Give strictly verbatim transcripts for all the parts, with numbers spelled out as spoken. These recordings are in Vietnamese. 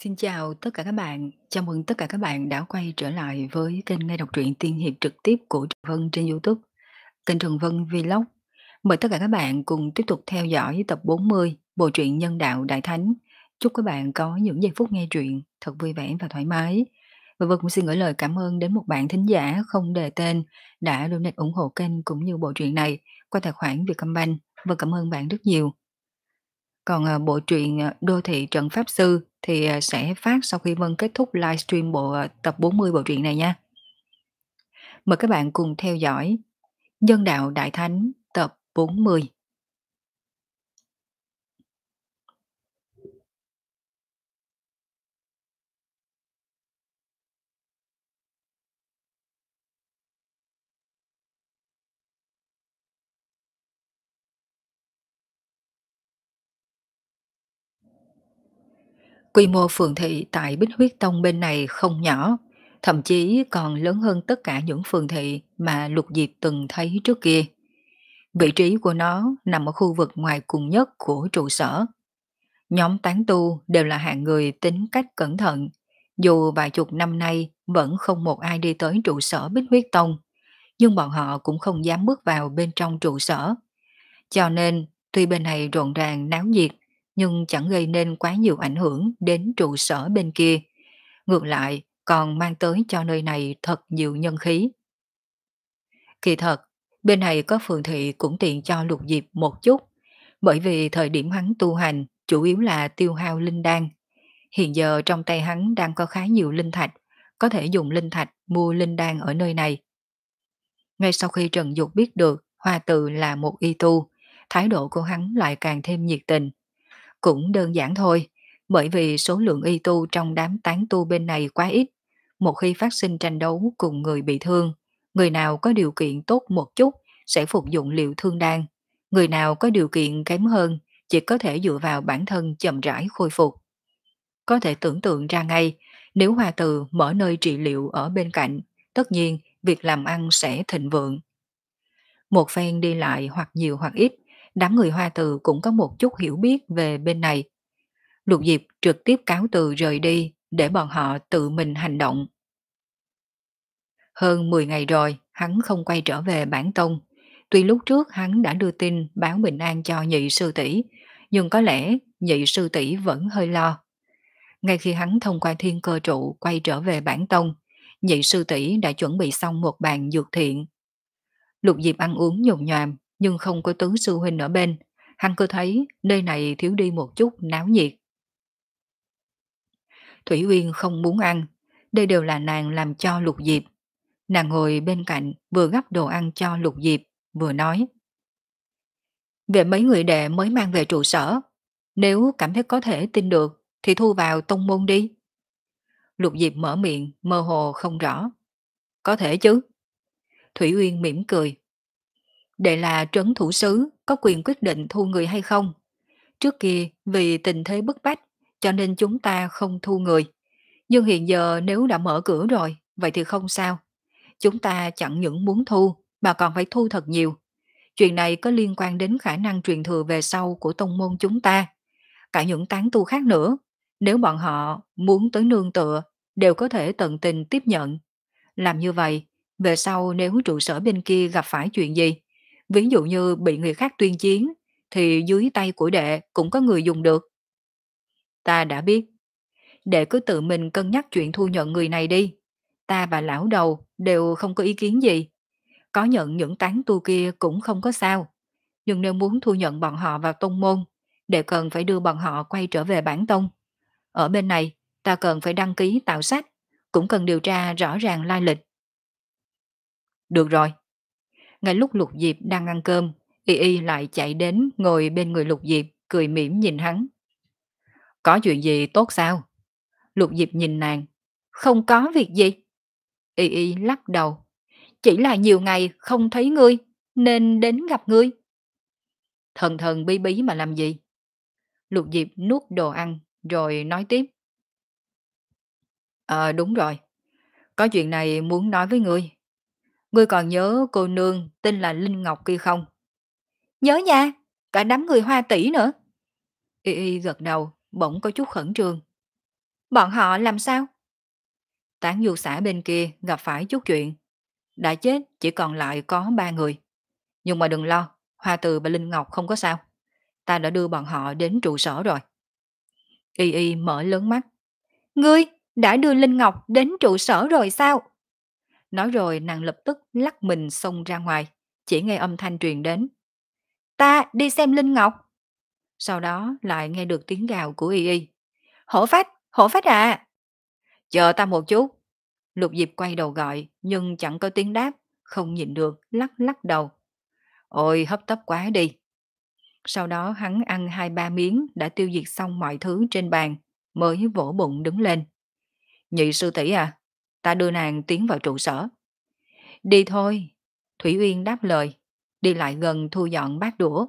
Xin chào tất cả các bạn, chào mừng tất cả các bạn đã quay trở lại với kênh nghe đọc truyện tiên hiệp trực tiếp của Trần Vân trên YouTube, kênh Trần Vân Vlog. Mời tất cả các bạn cùng tiếp tục theo dõi tập bốn mươi bộ truyện Nhân đạo Đại Thánh. Chúc các bạn có những giây phút nghe truyện thật vui vẻ và thoải mái. Và Vân cũng xin gửi lời cảm ơn đến một bạn thính giả không đề tên đã donate ủng hộ kênh cũng như bộ truyện này qua tài khoản Vietcombank. Vân cảm ơn bạn rất nhiều. Còn, à, bộ truyện, à, Đô thị trận pháp sư thì, à, sẽ phát sau khi Vân kết thúc livestream bộ, à, tập bốn mươi bộ truyện này nha. Mời các bạn cùng theo dõi Nhân đạo Đại Thánh tập bốn mươi. Quy mô phường thị tại Bích Huyết Tông bên này không nhỏ, thậm chí còn lớn hơn tất cả những phường thị mà Lục Diệp từng thấy trước kia. Vị trí của nó nằm ở khu vực ngoài cùng nhất của trụ sở. Nhóm tán tu đều là hạng người tính cách cẩn thận, dù vài chục năm nay vẫn không một ai đi tới trụ sở Bích Huyết Tông, nhưng bọn họ cũng không dám bước vào bên trong trụ sở. Cho nên, tuy bên này rộn ràng náo nhiệt, nhưng chẳng gây nên quá nhiều ảnh hưởng đến trụ sở bên kia. Ngược lại, còn mang tới cho nơi này thật nhiều nhân khí. Kỳ thật, bên này có phường thị cũng tiện cho Lục Diệp một chút, bởi vì thời điểm hắn tu hành chủ yếu là tiêu hao linh đan. Hiện giờ trong tay hắn đang có khá nhiều linh thạch, có thể dùng linh thạch mua linh đan ở nơi này. Ngay sau khi Trần Dục biết được Hoa Từ là một y tu, thái độ của hắn lại càng thêm nhiệt tình. Cũng đơn giản thôi, bởi vì số lượng y tu trong đám tán tu bên này quá ít. Một khi phát sinh tranh đấu cùng người bị thương, người nào có điều kiện tốt một chút sẽ phục dụng liệu thương đan. Người nào có điều kiện kém hơn chỉ có thể dựa vào bản thân chậm rãi khôi phục. Có thể tưởng tượng ra ngay, nếu Hoa Từ mở nơi trị liệu ở bên cạnh, tất nhiên việc làm ăn sẽ thịnh vượng. Một phen đi lại hoặc nhiều hoặc ít, đám người Hoa Từ cũng có một chút hiểu biết về bên này. Lục Diệp trực tiếp cáo từ rời đi để bọn họ tự mình hành động. Hơn mười ngày rồi, hắn không quay trở về bản tông. Tuy lúc trước hắn đã đưa tin báo bình an cho nhị sư tỷ, nhưng có lẽ nhị sư tỷ vẫn hơi lo. Ngay khi hắn thông qua thiên cơ trụ quay trở về bản tông, nhị sư tỷ đã chuẩn bị xong một bàn dược thiện. Lục Diệp ăn uống nhồm nhòm nhưng không có tứ sư huynh ở bên. Hắn cứ thấy nơi này thiếu đi một chút náo nhiệt. Thủy Uyên không muốn ăn, đây đều là nàng làm cho Lục Diệp. Nàng ngồi bên cạnh vừa gắp đồ ăn cho Lục Diệp, vừa nói. Về mấy người đệ mới mang về trụ sở, nếu cảm thấy có thể tin được thì thu vào tông môn đi. Lục Diệp mở miệng, mơ hồ không rõ. Có thể chứ. Thủy Uyên mỉm cười. Đệ là trấn thủ sứ, có quyền quyết định thu người hay không. Trước kia vì tình thế bức bách, cho nên chúng ta không thu người. Nhưng hiện giờ nếu đã mở cửa rồi, vậy thì không sao. Chúng ta chẳng những muốn thu, mà còn phải thu thật nhiều. Chuyện này có liên quan đến khả năng truyền thừa về sau của tông môn chúng ta. Cả những tán tu khác nữa, nếu bọn họ muốn tới nương tựa, đều có thể tận tình tiếp nhận. Làm như vậy, về sau nếu trụ sở bên kia gặp phải chuyện gì, ví dụ như bị người khác tuyên chiến, thì dưới tay của đệ cũng có người dùng được. Ta đã biết, đệ cứ tự mình cân nhắc chuyện thu nhận người này đi. Ta và lão đầu đều không có ý kiến gì. Có nhận những tán tu kia cũng không có sao. Nhưng nếu muốn thu nhận bọn họ vào tông môn, đệ cần phải đưa bọn họ quay trở về bản tông. Ở bên này, ta cần phải đăng ký tạo sách, cũng cần điều tra rõ ràng lai lịch. Được rồi. Ngay lúc Lục Diệp đang ăn cơm, Y Y lại chạy đến ngồi bên người Lục Diệp, cười mỉm nhìn hắn. Có chuyện gì tốt sao? Lục Diệp nhìn nàng. Không có việc gì. Y Y lắc đầu. Chỉ là nhiều ngày không thấy ngươi, nên đến gặp ngươi. Thần thần bí bí mà làm gì? Lục Diệp nuốt đồ ăn, rồi nói tiếp. Ờ đúng rồi, có chuyện này muốn nói với ngươi. Ngươi còn nhớ cô nương tên là Linh Ngọc kia không? Nhớ nha, cả đám người Hoa tỷ nữa. Y Y gật đầu, bỗng có chút khẩn trương. Bọn họ làm sao? Tán du xã bên kia gặp phải chút chuyện. Đã chết chỉ còn lại có ba người. Nhưng mà đừng lo, Hoa Từ và Linh Ngọc không có sao. Ta đã đưa bọn họ đến trụ sở rồi. Y Y mở lớn mắt. Ngươi đã đưa Linh Ngọc đến trụ sở rồi sao? Nói rồi nàng lập tức lắc mình xông ra ngoài. Chỉ nghe âm thanh truyền đến. Ta đi xem Linh Ngọc. Sau đó lại nghe được tiếng gào của Y Y. Hổ phách, hổ phách à. Chờ ta một chút. Lục Diệp quay đầu gọi nhưng chẳng có tiếng đáp. Không nhìn được, lắc lắc đầu. Ôi hấp tấp quá đi. Sau đó hắn ăn hai ba miếng đã tiêu diệt xong mọi thứ trên bàn, mới vỗ bụng đứng lên. Nhị sư tỷ à, ta đưa nàng tiến vào trụ sở. Đi thôi. Thủy Uyên đáp lời, đi lại gần thu dọn bát đũa.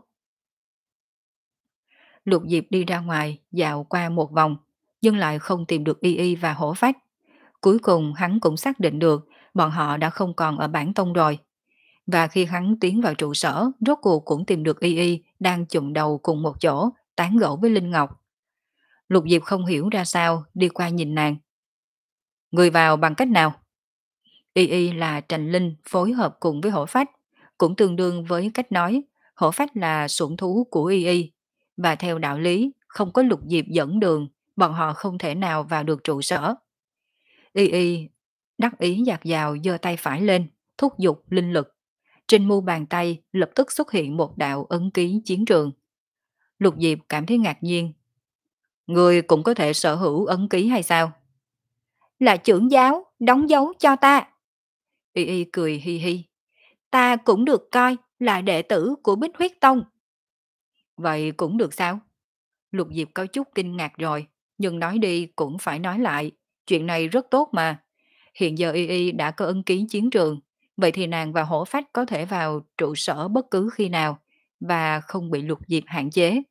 Lục Diệp đi ra ngoài, dạo qua một vòng, nhưng lại không tìm được Y Y và hổ phách. Cuối cùng hắn cũng xác định được bọn họ đã không còn ở bản tông rồi. Và khi hắn tiến vào trụ sở, rốt cuộc cũng tìm được Y Y đang chụm đầu cùng một chỗ, tán gẫu với Linh Ngọc. Lục Diệp không hiểu ra sao, đi qua nhìn nàng. Người vào bằng cách nào? Y Y là Trành Linh phối hợp cùng với hổ phách, cũng tương đương với cách nói, hổ phách là sủng thú của Y Y. Và theo đạo lý, không có Lục Diệp dẫn đường, bọn họ không thể nào vào được trụ sở. Y Y đắc ý dạt dào giơ tay phải lên, thúc giục linh lực. Trên mu bàn tay lập tức xuất hiện một đạo ấn ký chiến trường. Lục Diệp cảm thấy ngạc nhiên. Người cũng có thể sở hữu ấn ký hay sao? Là trưởng giáo, đóng dấu cho ta. Y Y cười hi hi. Ta cũng được coi là đệ tử của Bích Huyết Tông. Vậy cũng được sao? Lục Diệp có chút kinh ngạc rồi, nhưng nói đi cũng phải nói lại. Chuyện này rất tốt mà. Hiện giờ Y Y đã có ấn ký chiến trường, vậy thì nàng và hổ phách có thể vào trụ sở bất cứ khi nào và không bị Lục Diệp hạn chế.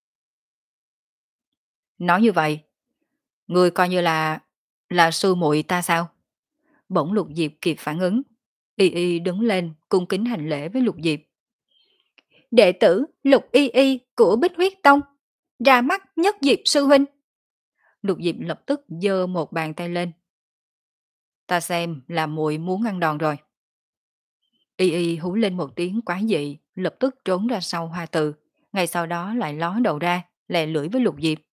Nói như vậy, người coi như là là sư muội ta sao? Bỗng Lục Diệp kịp phản ứng. Y Y đứng lên cung kính hành lễ với Lục Diệp. Đệ tử Lục Y Y của Bích Huyết Tông, ra mắt nhất Diệp sư huynh. Lục Diệp lập tức giơ một bàn tay lên. Ta xem là muội muốn ăn đòn rồi. Y Y hú lên một tiếng quá dị, lập tức trốn ra sau Hoa Từ, ngày sau đó lại ló đầu ra, lè lưỡi với Lục Diệp.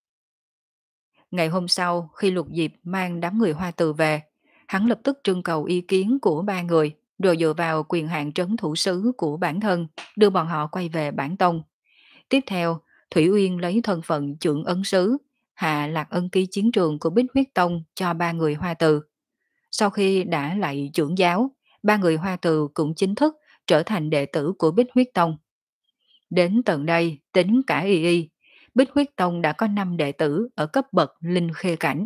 Ngày hôm sau, khi Lục Diệp mang đám người Hoa Từ về, hắn lập tức trưng cầu ý kiến của ba người, rồi dựa vào quyền hạn trấn thủ sứ của bản thân, đưa bọn họ quay về bản tông. Tiếp theo, Thủy Uyên lấy thân phận trưởng ấn sứ, hạ lạc ân ký chiến trường của Bích Huyết Tông cho ba người Hoa Từ. Sau khi đã lại trưởng giáo, ba người Hoa Từ cũng chính thức trở thành đệ tử của Bích Huyết Tông. Đến tận đây, tính cả Y Y, Bích Huyết Tông đã có năm đệ tử ở cấp bậc linh khê cảnh.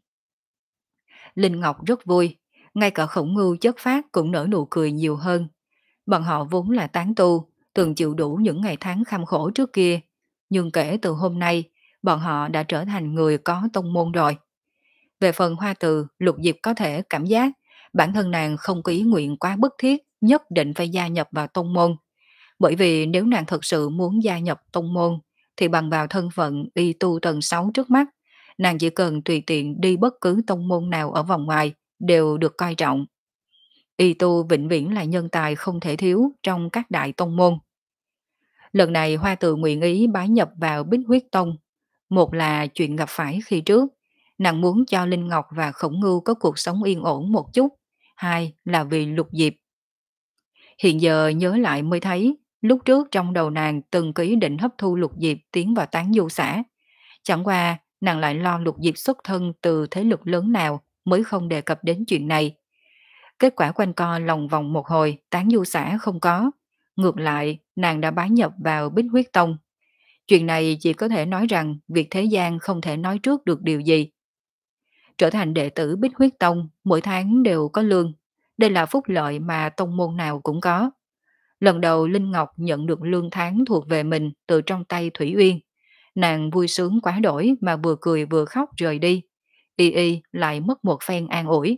Linh Ngọc rất vui, ngay cả Khổng Ngưu chất phát cũng nở nụ cười nhiều hơn. Bọn họ vốn là tán tu, từng chịu đủ những ngày tháng kham khổ trước kia, nhưng kể từ hôm nay, bọn họ đã trở thành người có tông môn rồi. Về phần Hoa Từ, Lục Diệp có thể cảm giác bản thân nàng không có ý nguyện quá bức thiết nhất định phải gia nhập vào tông môn. Bởi vì nếu nàng thật sự muốn gia nhập tông môn, thì bằng vào thân phận y tu tầng sáu trước mắt, nàng chỉ cần tùy tiện đi bất cứ tông môn nào ở vòng ngoài đều được coi trọng. Y tu vĩnh viễn là nhân tài không thể thiếu trong các đại tông môn. Lần này Hoa Từ nguyện ý bái nhập vào Bích Huyết Tông. Một là chuyện gặp phải khi trước, nàng muốn cho Linh Ngọc và Khổng Ngưu có cuộc sống yên ổn một chút. Hai là vì Lục Diệp. Hiện giờ nhớ lại mới thấy, lúc trước trong đầu nàng từng có ý định hấp thu Lục Diệp tiến vào tán du xã. Chẳng qua, nàng lại lo Lục Diệp xuất thân từ thế lực lớn nào mới không đề cập đến chuyện này. Kết quả quanh co lòng vòng một hồi, tán du xã không có. Ngược lại, nàng đã bái nhập vào Bích Huyết Tông. Chuyện này chỉ có thể nói rằng việc thế gian không thể nói trước được điều gì. Trở thành đệ tử Bích Huyết Tông, mỗi tháng đều có lương. Đây là phúc lợi mà tông môn nào cũng có. Lần đầu Linh Ngọc nhận được lương tháng thuộc về mình từ trong tay Thủy Uyên. Nàng vui sướng quá đổi mà vừa cười vừa khóc rời đi. Y Y lại mất một phen an ủi.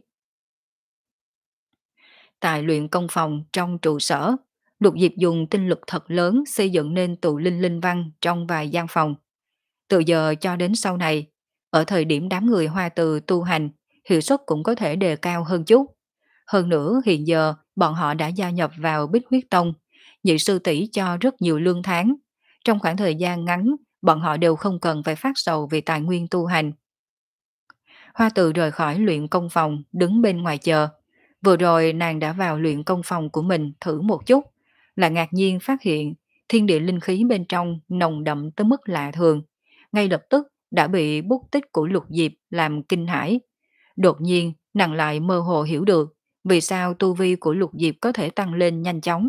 Tại luyện công phòng trong trụ sở, Lục Diệp dùng tinh lực thật lớn xây dựng nên tụ linh linh văn trong vài gian phòng. Từ giờ cho đến sau này, Ở thời điểm đám người Hoa Từ tu hành, hiệu suất cũng có thể đề cao hơn chút. Hơn nữa hiện giờ bọn họ đã gia nhập vào Bích Huyết Tông, nhị sư tỷ cho rất nhiều lương tháng. Trong khoảng thời gian ngắn, bọn họ đều không cần phải phát sầu về tài nguyên tu hành. Hoa Từ rời khỏi luyện công phòng, đứng bên ngoài chờ. Vừa rồi nàng đã vào luyện công phòng của mình thử một chút, là ngạc nhiên phát hiện thiên địa linh khí bên trong nồng đậm tới mức lạ thường. Ngay lập tức đã bị bút tích của Lục Diệp làm kinh hãi. Đột nhiên, nàng lại mơ hồ hiểu được vì sao tu vi của Lục Diệp có thể tăng lên nhanh chóng.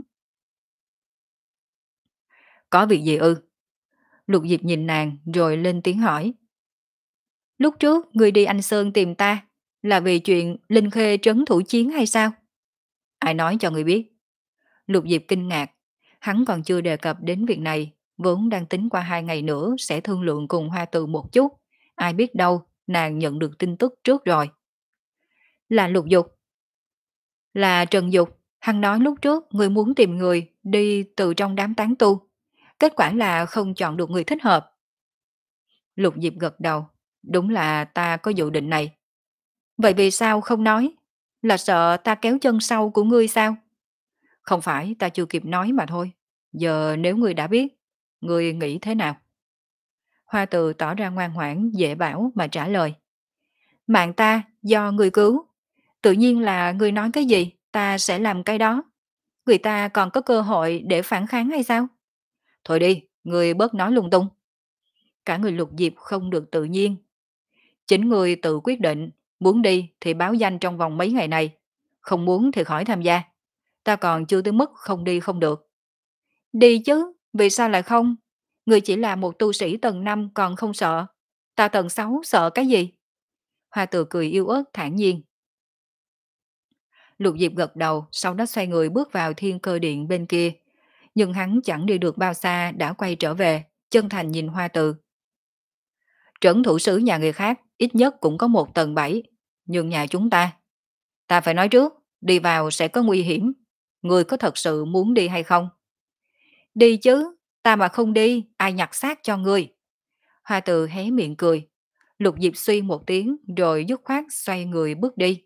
Có việc gì ư? Lục Diệp nhìn nàng rồi lên tiếng hỏi. Lúc trước người đi Anh Sơn tìm ta là vì chuyện Linh Khê trấn thủ chiến hay sao? Ai nói cho người biết? Lục Diệp kinh ngạc, hắn còn chưa đề cập đến việc này, vốn đang tính qua hai ngày nữa sẽ thương lượng cùng Hoa Từ một chút. Ai biết đâu, nàng nhận được tin tức trước rồi. Là Lục Dục. Là Trần Dục, hắn nói lúc trước người muốn tìm người đi từ trong đám tán tu. Kết quả là không chọn được người thích hợp. Lục Diệp gật đầu, đúng là ta có dự định này. Vậy vì sao không nói? Là sợ ta kéo chân sau của ngươi sao? Không phải ta chưa kịp nói mà thôi. Giờ nếu ngươi đã biết, ngươi nghĩ thế nào? Hoa Từ tỏ ra ngoan ngoãn, dễ bảo mà trả lời. Mạng ta do người cứu. Tự nhiên là ngươi nói cái gì, ta sẽ làm cái đó. Người ta còn có cơ hội để phản kháng hay sao? Thôi đi, ngươi bớt nói lung tung. Cả người Lục Diệp không được tự nhiên. Chính ngươi tự quyết định, muốn đi thì báo danh trong vòng mấy ngày này. Không muốn thì khỏi tham gia. Ta còn chưa tới mức không đi không được. Đi chứ, vì sao lại không? Người chỉ là một tu sĩ tầng năm còn không sợ. Ta tầng sáu sợ cái gì? Hoa Từ cười yêu ớt thản nhiên. Lục Diệp gật đầu, sau đó xoay người bước vào thiên cơ điện bên kia. Nhưng hắn chẳng đi được bao xa đã quay trở về, chân thành nhìn Hoa Từ. Trấn thủ sứ nhà người khác ít nhất cũng có một tầng bảy, nhưng nhà chúng ta. Ta phải nói trước, đi vào sẽ có nguy hiểm. Người có thật sự muốn đi hay không? Đi chứ, ta mà không đi, ai nhặt xác cho ngươi? Hoa Từ hé miệng cười. Lục Diệp suy một tiếng rồi dứt khoát xoay người bước đi.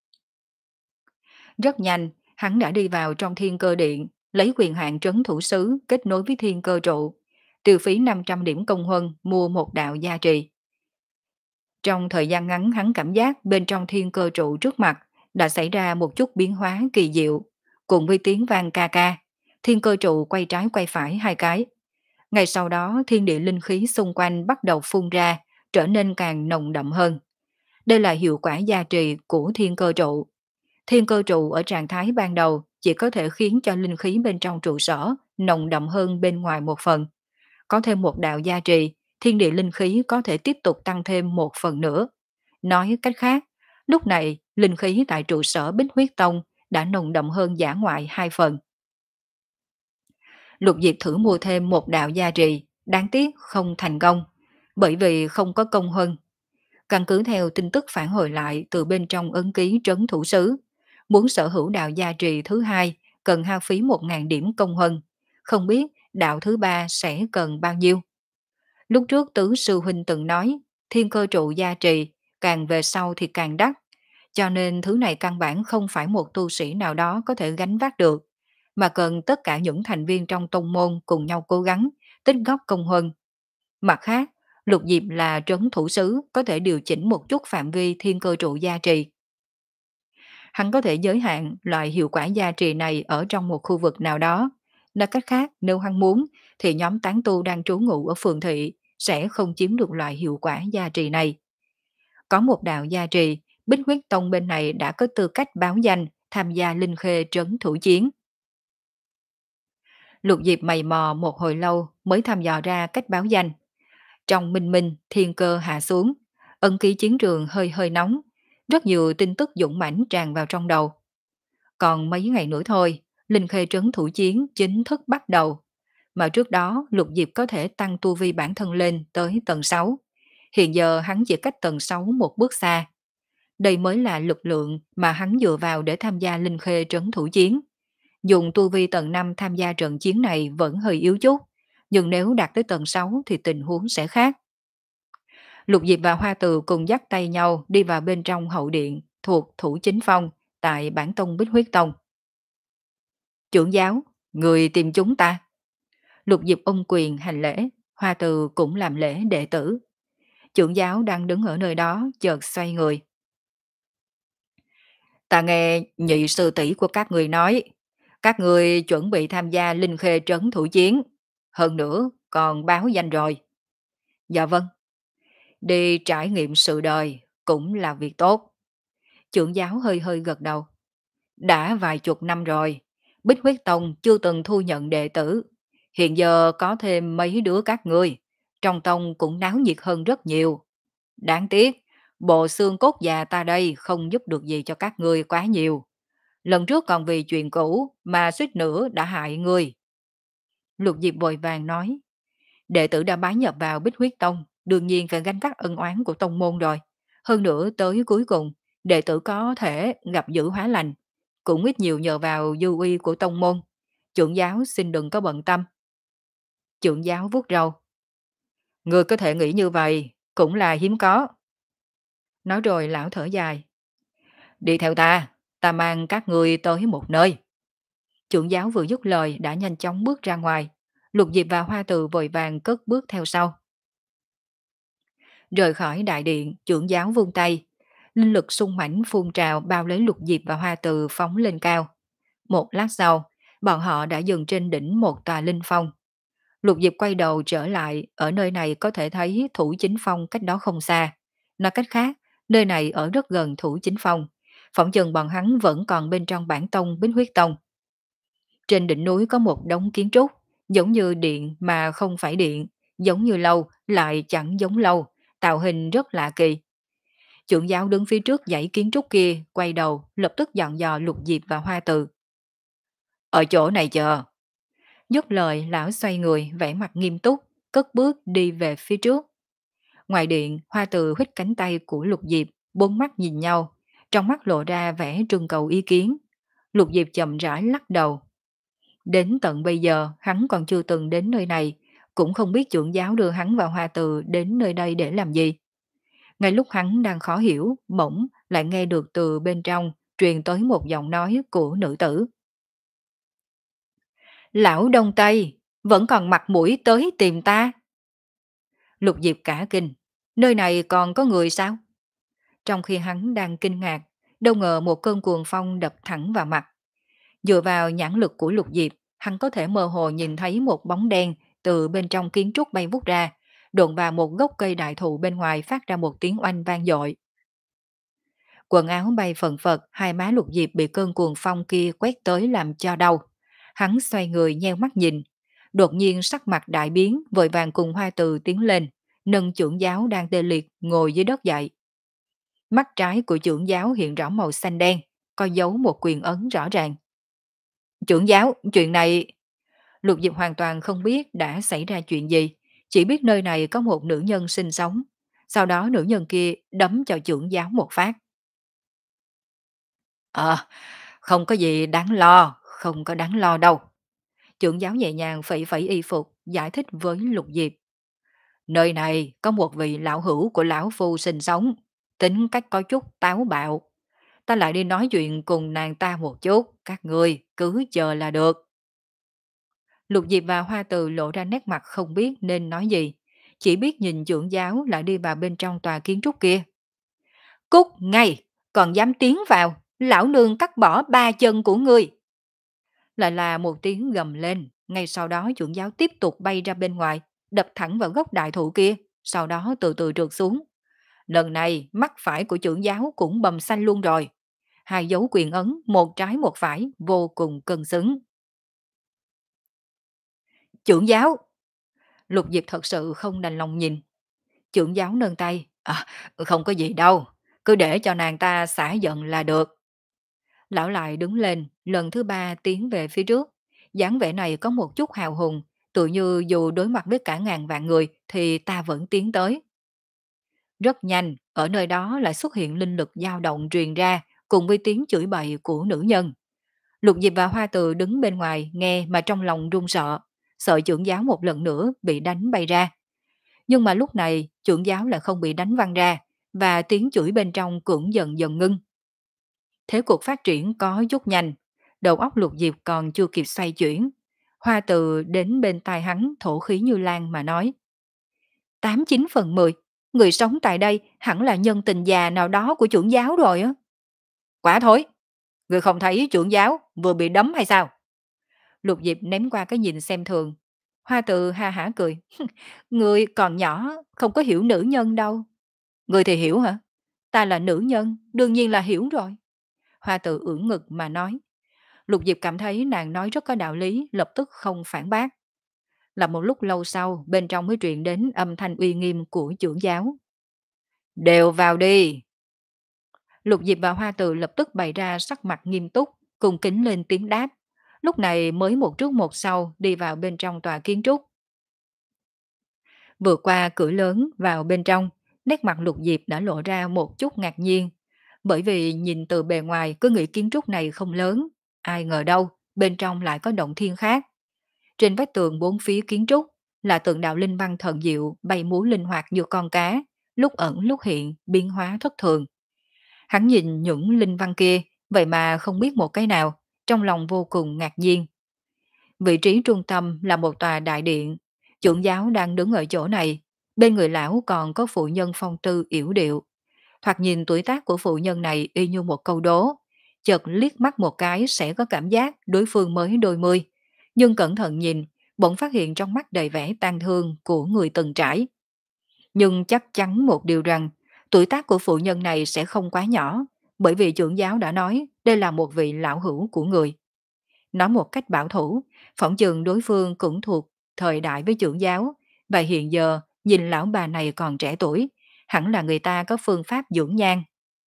Rất nhanh, hắn đã đi vào trong thiên cơ điện, lấy quyền hạn trấn thủ sứ kết nối với thiên cơ trụ. Tiêu phí năm trăm điểm công huân mua một đạo gia trì. Trong thời gian ngắn hắn cảm giác bên trong thiên cơ trụ trước mặt đã xảy ra một chút biến hóa kỳ diệu. Cùng với tiếng vang ca ca, thiên cơ trụ quay trái quay phải hai cái. Ngay sau đó thiên địa linh khí xung quanh bắt đầu phun ra, trở nên càng nồng đậm hơn. Đây là hiệu quả gia trì của thiên cơ trụ. Thiên cơ trụ ở trạng thái ban đầu chỉ có thể khiến cho linh khí bên trong trụ sở nồng đậm hơn bên ngoài một phần. Có thêm một đạo gia trì, thiên địa linh khí có thể tiếp tục tăng thêm một phần nữa. Nói cách khác, lúc này linh khí tại trụ sở Bích Huyết Tông đã nồng đậm hơn dã ngoại hai phần. Lục Diệp thử mua thêm một đạo gia trì, đáng tiếc không thành công, bởi vì không có công huân. Căn cứ theo tin tức phản hồi lại từ bên trong ấn ký trấn thủ sứ, muốn sở hữu đạo gia trì thứ hai cần hao phí một nghìn điểm công huân, không biết đạo thứ ba sẽ cần bao nhiêu. Lúc trước tứ sư huynh từng nói, thiên cơ trụ gia trì, càng về sau thì càng đắt, cho nên thứ này căn bản không phải một tu sĩ nào đó có thể gánh vác được, mà cần tất cả những thành viên trong tông môn cùng nhau cố gắng, tích góp công huân. Mặt khác, Lục Diệp là trấn thủ sứ có thể điều chỉnh một chút phạm vi thiên cơ trụ gia trì. Hắn có thể giới hạn loại hiệu quả gia trì này ở trong một khu vực nào đó. Nói cách khác, nếu hắn muốn, thì nhóm tán tu đang trú ngụ ở phường thị sẽ không chiếm được loại hiệu quả gia trì này. Có một đạo gia trì, Bích Huyết Tông bên này đã có tư cách báo danh tham gia Linh Khê trấn thủ chiến. Lục Diệp mày mò một hồi lâu mới thăm dò ra cách báo danh. Trong minh minh, thiên cơ hạ xuống, ân ký chiến trường hơi hơi nóng, rất nhiều tin tức dũng mãnh tràn vào trong đầu. Còn mấy ngày nữa thôi, Linh Khê trấn thủ chiến chính thức bắt đầu. Mà trước đó Lục Diệp có thể tăng tu vi bản thân lên tới tầng sáu. Hiện giờ hắn chỉ cách tầng sáu một bước xa. Đây mới là lực lượng mà hắn dựa vào để tham gia Linh Khê trấn thủ chiến. Dùng tu vi tầng năm tham gia trận chiến này vẫn hơi yếu chút, nhưng nếu đạt tới tầng sáu thì tình huống sẽ khác. Lục Diệp và Hoa Từ cùng dắt tay nhau đi vào bên trong hậu điện thuộc Thủ Chính Phong tại Bản Tông Bích Huyết Tông. Trưởng giáo, người tìm chúng ta. Lục Diệp ôm quyền hành lễ, Hoa Từ cũng làm lễ đệ tử. Trưởng giáo đang đứng ở nơi đó chợt xoay người. Ta nghe nhị sư tỷ của các người nói, các người chuẩn bị tham gia Linh Khê Trấn thủ chiến. Hơn nữa, còn báo danh rồi. Dạ vâng, đi trải nghiệm sự đời cũng là việc tốt. Trưởng giáo hơi hơi gật đầu. Đã vài chục năm rồi, Bích Huyết Tông chưa từng thu nhận đệ tử. Hiện giờ có thêm mấy đứa các ngươi, trong tông cũng náo nhiệt hơn rất nhiều. Đáng tiếc, bộ xương cốt già ta đây không giúp được gì cho các ngươi quá nhiều. Lần trước còn vì chuyện cũ mà suýt nữa đã hại ngươi. Lục Diệp vội vàng nói, đệ tử đã bái nhập vào Bích Huyết Tông, đương nhiên phải gánh vác ân oán của tông môn rồi. Hơn nữa tới cuối cùng, đệ tử có thể gặp dữ hóa lành, cũng ít nhiều nhờ vào dư uy của tông môn. Trưởng giáo xin đừng có bận tâm. Trưởng giáo vuốt râu. Ngươi có thể nghĩ như vậy, cũng là hiếm có. Nói rồi lão thở dài. Đi theo ta, ta mang các ngươi tới một nơi. Trưởng giáo vừa dứt lời đã nhanh chóng bước ra ngoài. Lục Diệp và Hoa Từ vội vàng cất bước theo sau. Rời khỏi đại điện, trưởng giáo vung tay. Linh lực sung mãnh phun trào bao lấy Lục Diệp và Hoa Từ phóng lên cao. Một lát sau, bọn họ đã dừng trên đỉnh một tòa linh phong. Lục Diệp quay đầu trở lại, ở nơi này có thể thấy Thủ Chính Phong cách đó không xa. Nói cách khác, nơi này ở rất gần Thủ Chính Phong. Phỏng chừng bọn hắn vẫn còn bên trong bản tông Bích Huyết Tông. Trên đỉnh núi có một đống kiến trúc, giống như điện mà không phải điện, giống như lâu lại chẳng giống lâu, tạo hình rất lạ kỳ. Trưởng giáo đứng phía trước dãy kiến trúc kia, quay đầu, lập tức dặn dò Lục Diệp và Hoa Từ. Ở chỗ này chờ. Dứt lời, lão xoay người, vẻ mặt nghiêm túc, cất bước đi về phía trước. Ngoài điện, Hoa Từ huých cánh tay của Lục Diệp, bốn mắt nhìn nhau, trong mắt lộ ra vẻ trưng cầu ý kiến. Lục Diệp chậm rãi lắc đầu. Đến tận bây giờ, hắn còn chưa từng đến nơi này, cũng không biết trưởng giáo đưa hắn và Hoa Từ đến nơi đây để làm gì. Ngay lúc hắn đang khó hiểu, bỗng lại nghe được từ bên trong truyền tới một giọng nói của nữ tử. Lão Đông Tây, vẫn còn mặt mũi tới tìm ta. Lục Diệp cả kinh, nơi này còn có người sao? Trong khi hắn đang kinh ngạc, đâu ngờ một cơn cuồng phong đập thẳng vào mặt. Dựa vào nhãn lực của Lục Diệp, hắn có thể mơ hồ nhìn thấy một bóng đen từ bên trong kiến trúc bay vút ra, đụng vào một gốc cây đại thụ bên ngoài phát ra một tiếng oanh vang dội. Quần áo bay phần phật, hai má Lục Diệp bị cơn cuồng phong kia quét tới làm cho đau. Hắn xoay người nheo mắt nhìn. Đột nhiên sắc mặt đại biến, vội vàng cùng Hoa Từ tiến lên, nâng trưởng giáo đang tê liệt ngồi dưới đất dậy. Mắt trái của trưởng giáo hiện rõ màu xanh đen, có dấu một quyền ấn rõ ràng. Trưởng giáo, chuyện này... Lục Diệp hoàn toàn không biết đã xảy ra chuyện gì, chỉ biết nơi này có một nữ nhân sinh sống. Sau đó nữ nhân kia đấm cho trưởng giáo một phát. Ờ, không có gì đáng lo, không có đáng lo đâu. Trưởng giáo nhẹ nhàng phẩy phẩy y phục, giải thích với Lục Diệp. Nơi này có một vị lão hữu của lão phu sinh sống, tính cách có chút táo bạo. Ta lại đi nói chuyện cùng nàng ta một chút, các ngươi cứ chờ là được. Lục Diệp và Hoa Từ lộ ra nét mặt không biết nên nói gì, chỉ biết nhìn trưởng giáo lại đi vào bên trong tòa kiến trúc kia. Cút ngay, còn dám tiến vào, lão nương cắt bỏ ba chân của ngươi. Lại là một tiếng gầm lên, ngay sau đó trưởng giáo tiếp tục bay ra bên ngoài, đập thẳng vào gốc đại thụ kia, sau đó từ từ trượt xuống. Lần này mắt phải của trưởng giáo cũng bầm xanh luôn rồi. Hai dấu quyền ấn, một trái một phải, vô cùng cân xứng. Trưởng giáo! Lục Diệp thật sự không đành lòng nhìn. Trưởng giáo nâng tay. À, không có gì đâu, cứ để cho nàng ta xả giận là được. Lão lại đứng lên, lần thứ ba tiến về phía trước. Dáng vẻ này có một chút hào hùng, tự như dù đối mặt với cả ngàn vạn người thì ta vẫn tiến tới. Rất nhanh, ở nơi đó lại xuất hiện linh lực dao động truyền ra cùng với tiếng chửi bậy của nữ nhân. Lục Diệp và Hoa Từ đứng bên ngoài nghe mà trong lòng run sợ, sợ trưởng giáo một lần nữa bị đánh bay ra. Nhưng mà lúc này, trưởng giáo lại không bị đánh văng ra, và tiếng chửi bên trong cũng dần dần ngưng. Thế cuộc phát triển có chút nhanh, đầu óc Lục Diệp còn chưa kịp xoay chuyển. Hoa Từ đến bên tai hắn thổ khí như lan mà nói. Tám chín phần mười, người sống tại đây hẳn là nhân tình già nào đó của trưởng giáo rồi á. Quả thối, người không thấy trưởng giáo vừa bị đấm hay sao? Lục Diệp ném qua cái nhìn xem thường. Hoa Từ ha hả cười. Người còn nhỏ, không có hiểu nữ nhân đâu. Người thì hiểu hả? Ta là nữ nhân, đương nhiên là hiểu rồi. Hoa Từ ưỡn ngực mà nói. Lục Diệp cảm thấy nàng nói rất có đạo lý, lập tức không phản bác. Là một lúc lâu sau, bên trong mới truyền đến âm thanh uy nghiêm của trưởng giáo. Đều vào đi. Lục Diệp và Hoa Từ lập tức bày ra sắc mặt nghiêm túc, cùng kính lên tiếng đáp. Lúc này mới một trước một sau đi vào bên trong tòa kiến trúc. Vừa qua cửa lớn vào bên trong, nét mặt Lục Diệp đã lộ ra một chút ngạc nhiên. Bởi vì nhìn từ bề ngoài cứ nghĩ kiến trúc này không lớn, ai ngờ đâu, bên trong lại có động thiên khác. Trên vách tường bốn phía kiến trúc là tượng đạo linh văn thần diệu bay múa linh hoạt như con cá, lúc ẩn lúc hiện, biến hóa thất thường. Hắn nhìn những linh văn kia, vậy mà không biết một cái nào, trong lòng vô cùng ngạc nhiên. Vị trí trung tâm là một tòa đại điện, trưởng giáo đang đứng ở chỗ này, bên người lão còn có phụ nhân phong tư yểu điệu. Thoạt nhìn tuổi tác của phụ nhân này y như một câu đố, chợt liếc mắt một cái sẽ có cảm giác đối phương mới đôi mươi, nhưng cẩn thận nhìn, bỗng phát hiện trong mắt đầy vẻ tang thương của người từng trải. Nhưng chắc chắn một điều rằng, tuổi tác của phụ nhân này sẽ không quá nhỏ, bởi vì trưởng giáo đã nói đây là một vị lão hữu của người. Nói một cách bảo thủ, phỏng chừng đối phương cũng thuộc thời đại với trưởng giáo, và hiện giờ nhìn lão bà này còn trẻ tuổi, hẳn là người ta có phương pháp dưỡng nhan.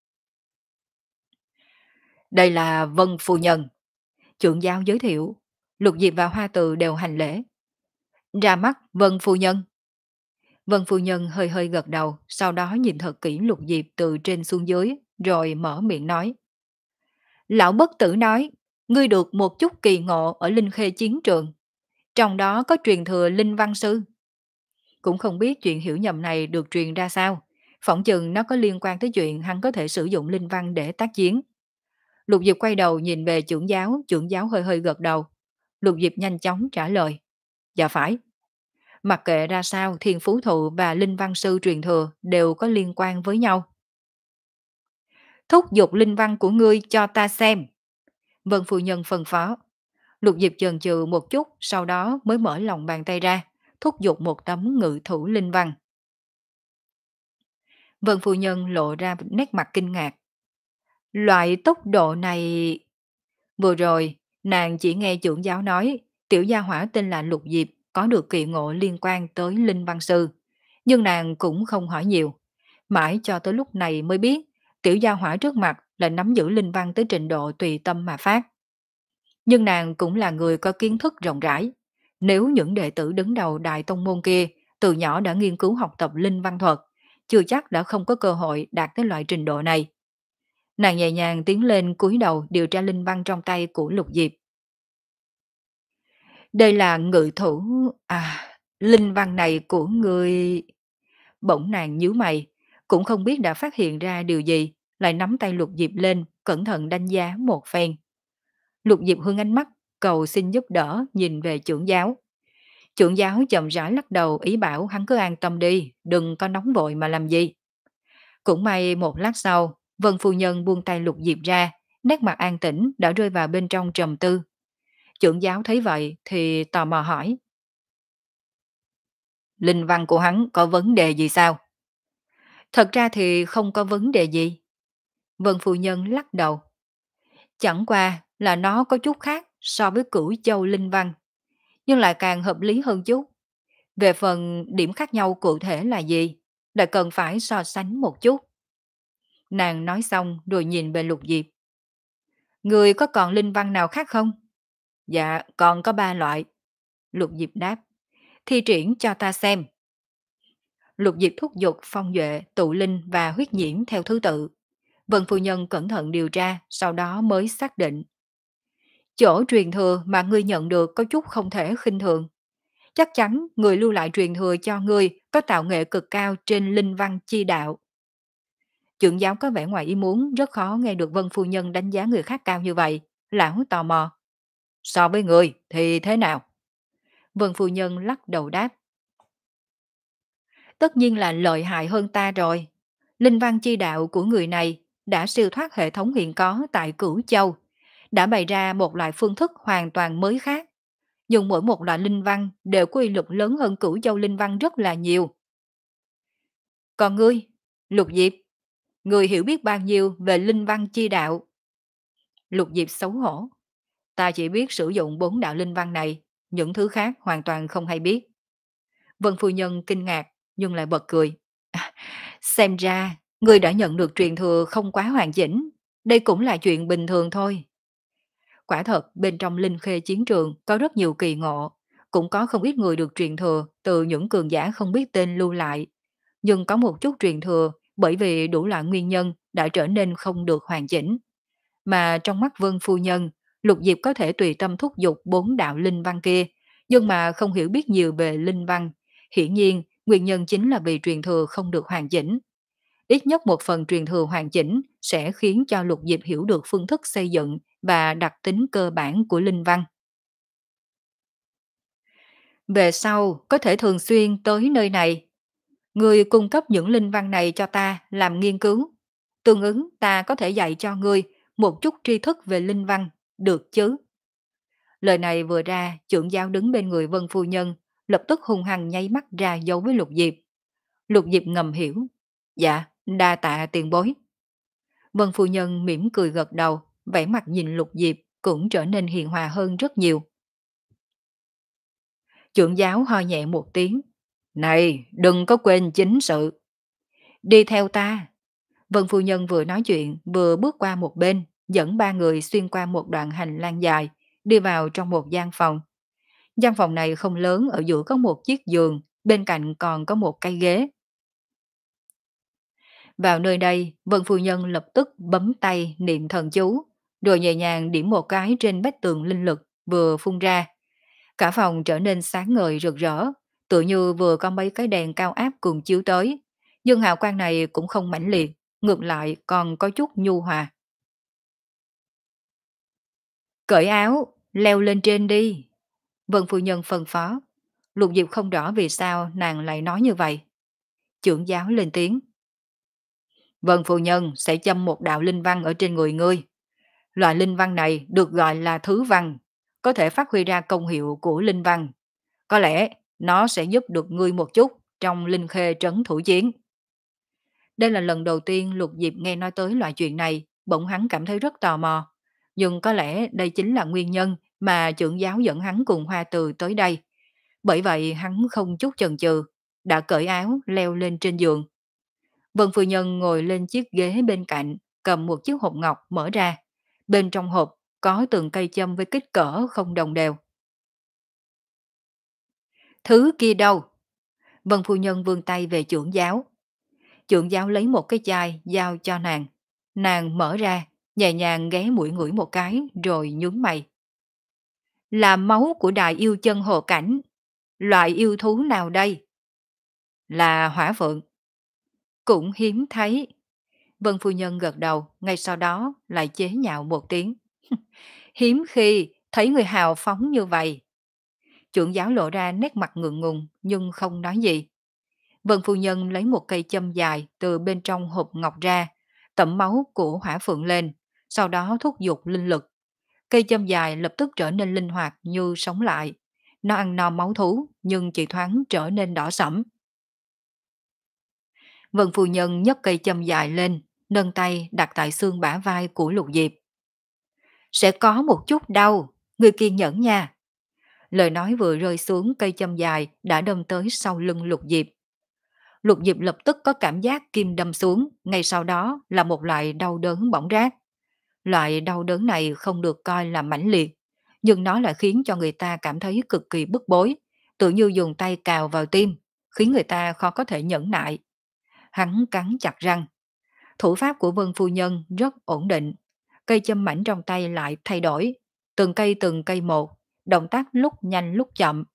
Đây là Vân Phu Nhân. Trưởng giáo giới thiệu, Lục Diệp và Hoa Từ đều hành lễ. Ra mắt Vân Phu Nhân. Vân Phu Nhân hơi hơi gật đầu, sau đó nhìn thật kỹ Lục Diệp từ trên xuống dưới, rồi mở miệng nói. Lão bất tử nói, ngươi được một chút kỳ ngộ ở Linh Khê chiến trường. Trong đó có truyền thừa Linh Văn Sư. Cũng không biết chuyện hiểu nhầm này được truyền ra sao. Phỏng chừng nó có liên quan tới chuyện hắn có thể sử dụng Linh Văn để tác chiến. Lục Diệp quay đầu nhìn về trưởng giáo, trưởng giáo hơi hơi gật đầu. Lục Diệp nhanh chóng trả lời. Dạ phải. Mặc kệ ra sao, Thiên Phú Thụ và Linh Văn Sư truyền thừa đều có liên quan với nhau. Thúc giục Linh Văn của ngươi cho ta xem. Vân Phu Nhân phân phó. Lục Diệp chần chừ một chút, sau đó mới mở lòng bàn tay ra, thúc giục một tấm ngự thủ Linh Văn. Vân Phu Nhân lộ ra nét mặt kinh ngạc. Loại tốc độ này... Vừa rồi, nàng chỉ nghe trưởng giáo nói, tiểu gia hỏa tên là Lục Diệp, có được kỳ ngộ liên quan tới Linh Văn Sư. Nhưng nàng cũng không hỏi nhiều. Mãi cho tới lúc này mới biết, tiểu gia hỏa trước mặt là nắm giữ Linh Văn tới trình độ tùy tâm mà phát. Nhưng nàng cũng là người có kiến thức rộng rãi. Nếu những đệ tử đứng đầu đại tông môn kia từ nhỏ đã nghiên cứu học tập Linh Văn thuật, chưa chắc đã không có cơ hội đạt tới loại trình độ này. Nàng nhẹ nhàng tiến lên cúi đầu điều tra Linh Văn trong tay của Lục Diệp. Đây là ngự thủ... À, Linh Văn này của người... Bỗng nàng nhíu mày, cũng không biết đã phát hiện ra điều gì, lại nắm tay Lục Diệp lên, cẩn thận đánh giá một phen. Lục Diệp hướng ánh mắt, cầu xin giúp đỡ, nhìn về trưởng giáo. Trưởng giáo chậm rãi lắc đầu ý bảo hắn cứ an tâm đi, đừng có nóng vội mà làm gì. Cũng may một lát sau, Vân Phu Nhân buông tay Lục Diệp ra, nét mặt an tĩnh đã rơi vào bên trong trầm tư. Trưởng giáo thấy vậy thì tò mò hỏi. Linh văn của hắn có vấn đề gì sao? Thật ra thì không có vấn đề gì. Vân Phu Nhân lắc đầu. Chẳng qua là nó có chút khác so với cửu châu linh văn, nhưng lại càng hợp lý hơn chút. Về phần điểm khác nhau cụ thể là gì, lại cần phải so sánh một chút. Nàng nói xong rồi nhìn về Lục Diệp. Người có còn linh văn nào khác không? Dạ, còn có ba loại. Lục Diệp đáp. Thi triển cho ta xem. Lục Diệp thúc giục phong duệ, tụ linh và huyết nhiễm theo thứ tự. Vân Phu Nhân cẩn thận điều tra, sau đó mới xác định. Chỗ truyền thừa mà ngươi nhận được có chút không thể khinh thường. Chắc chắn người lưu lại truyền thừa cho ngươi có tạo nghệ cực cao trên linh văn chi đạo. Trưởng giáo có vẻ ngoài ý muốn, rất khó nghe được Vân Phu Nhân đánh giá người khác cao như vậy. Lão tò mò. So với người thì thế nào? Vân Phu Nhân lắc đầu đáp. Tất nhiên là lợi hại hơn ta rồi. Linh văn chi đạo của người này đã siêu thoát hệ thống hiện có tại Cửu Châu, đã bày ra một loại phương thức hoàn toàn mới khác. Nhưng mỗi một loại linh văn đều có uy lực lớn hơn Cửu Châu linh văn rất là nhiều. Còn ngươi, Lục Diệp, ngươi hiểu biết bao nhiêu về linh văn chi đạo? Lục Diệp xấu hổ. Ta chỉ biết sử dụng bốn đạo linh văn này, những thứ khác hoàn toàn không hay biết. Vân Phu Nhân kinh ngạc nhưng lại bật cười. Xem ra, ngươi đã nhận được truyền thừa không quá hoàn chỉnh. Đây cũng là chuyện bình thường thôi. Quả thật, bên trong linh khê chiến trường có rất nhiều kỳ ngộ, cũng có không ít người được truyền thừa từ những cường giả không biết tên lưu lại. Nhưng có một chút truyền thừa bởi vì đủ loại nguyên nhân đã trở nên không được hoàn chỉnh. Mà trong mắt Vân Phu Nhân, Lục Diệp có thể tùy tâm thúc giục bốn đạo linh văn kia, nhưng mà không hiểu biết nhiều về linh văn. Hiển nhiên, nguyên nhân chính là vì truyền thừa không được hoàn chỉnh. Ít nhất một phần truyền thừa hoàn chỉnh sẽ khiến cho Lục Diệp hiểu được phương thức xây dựng và đặc tính cơ bản của linh văn. Về sau, có thể thường xuyên tới nơi này. Người cung cấp những linh văn này cho ta làm nghiên cứu. Tương ứng ta có thể dạy cho ngươi một chút tri thức về linh văn, được chứ? Lời này vừa ra, trưởng giáo đứng bên người Vân Phu Nhân, lập tức hung hăng nháy mắt ra dấu với Lục Diệp. Lục Diệp ngầm hiểu. Dạ, đa tạ tiền bối. Vân Phu Nhân mỉm cười gật đầu, vẻ mặt nhìn Lục Diệp cũng trở nên hiền hòa hơn rất nhiều. Trưởng giáo ho nhẹ một tiếng. Này, đừng có quên chính sự. Đi theo ta. Vân Phu Nhân vừa nói chuyện, vừa bước qua một bên, dẫn ba người xuyên qua một đoạn hành lang dài, đi vào trong một gian phòng. Gian phòng này không lớn, ở giữa có một chiếc giường, bên cạnh còn có một cây ghế. Vào nơi đây, Vân Phu Nhân lập tức bấm tay niệm thần chú, rồi nhẹ nhàng điểm một cái trên vách tường linh lực vừa phun ra. Cả phòng trở nên sáng ngời rực rỡ, tự như vừa có mấy cái đèn cao áp cùng chiếu tới. Nhưng hào quang này cũng không mãnh liệt, ngược lại còn có chút nhu hòa. Cởi áo, leo lên trên đi. Vân Phu Nhân phân phó. Lục Diệp không rõ vì sao nàng lại nói như vậy. Trưởng giáo lên tiếng. Vân Phu Nhân sẽ châm một đạo linh văn ở trên người ngươi. Loại linh văn này được gọi là thứ văn, có thể phát huy ra công hiệu của linh văn. Có lẽ nó sẽ giúp được ngươi một chút trong linh khê trấn thủ chiến. Đây là lần đầu tiên Lục Diệp nghe nói tới loại chuyện này, bỗng hắn cảm thấy rất tò mò. Nhưng có lẽ đây chính là nguyên nhân mà trưởng giáo dẫn hắn cùng Hoa Từ tới đây. Bởi vậy hắn không chút chần chừ, đã cởi áo leo lên trên giường. Vân Phu Nhân ngồi lên chiếc ghế bên cạnh, cầm một chiếc hộp ngọc mở ra. Bên trong hộp có từng cây châm với kích cỡ không đồng đều. Thứ kia đâu? Vân Phu Nhân vươn tay về trưởng giáo. Trưởng giáo lấy một cái chai giao cho nàng. Nàng mở ra, nhẹ nhàng ghé mũi ngửi một cái rồi nhướng mày. Là máu của đại yêu chân hồ cảnh. Loại yêu thú nào đây? Là hỏa phượng. Cũng hiếm thấy. Vân Phu Nhân gật đầu, ngay sau đó lại chế nhạo một tiếng. Hiếm khi thấy người hào phóng như vậy. Trưởng giáo lộ ra nét mặt ngượng ngùng nhưng không nói gì. Vân Phu Nhân lấy một cây châm dài từ bên trong hộp ngọc ra, tẩm máu của hỏa phượng lên, sau đó thúc giục linh lực. Cây châm dài lập tức trở nên linh hoạt như sống lại. Nó ăn no máu thú nhưng chỉ thoáng trở nên đỏ sẫm. Vân Phu Nhân nhấc cây châm dài lên, nâng tay đặt tại xương bả vai của Lục Diệp. Sẽ có một chút đau, người kiên nhẫn nha. Lời nói vừa rơi xuống, cây châm dài đã đâm tới sau lưng Lục Diệp. Lục Diệp lập tức có cảm giác kim đâm xuống, ngay sau đó là một loại đau đớn bỏng rát. Loại đau đớn này không được coi là mãnh liệt, nhưng nó lại khiến cho người ta cảm thấy cực kỳ bức bối, tự như dùng tay cào vào tim, khiến người ta khó có thể nhẫn nại. Hắn cắn chặt răng. Thủ pháp của Vân Phu Nhân rất ổn định, cây châm mảnh trong tay lại thay đổi, từng cây từng cây một, động tác lúc nhanh lúc chậm.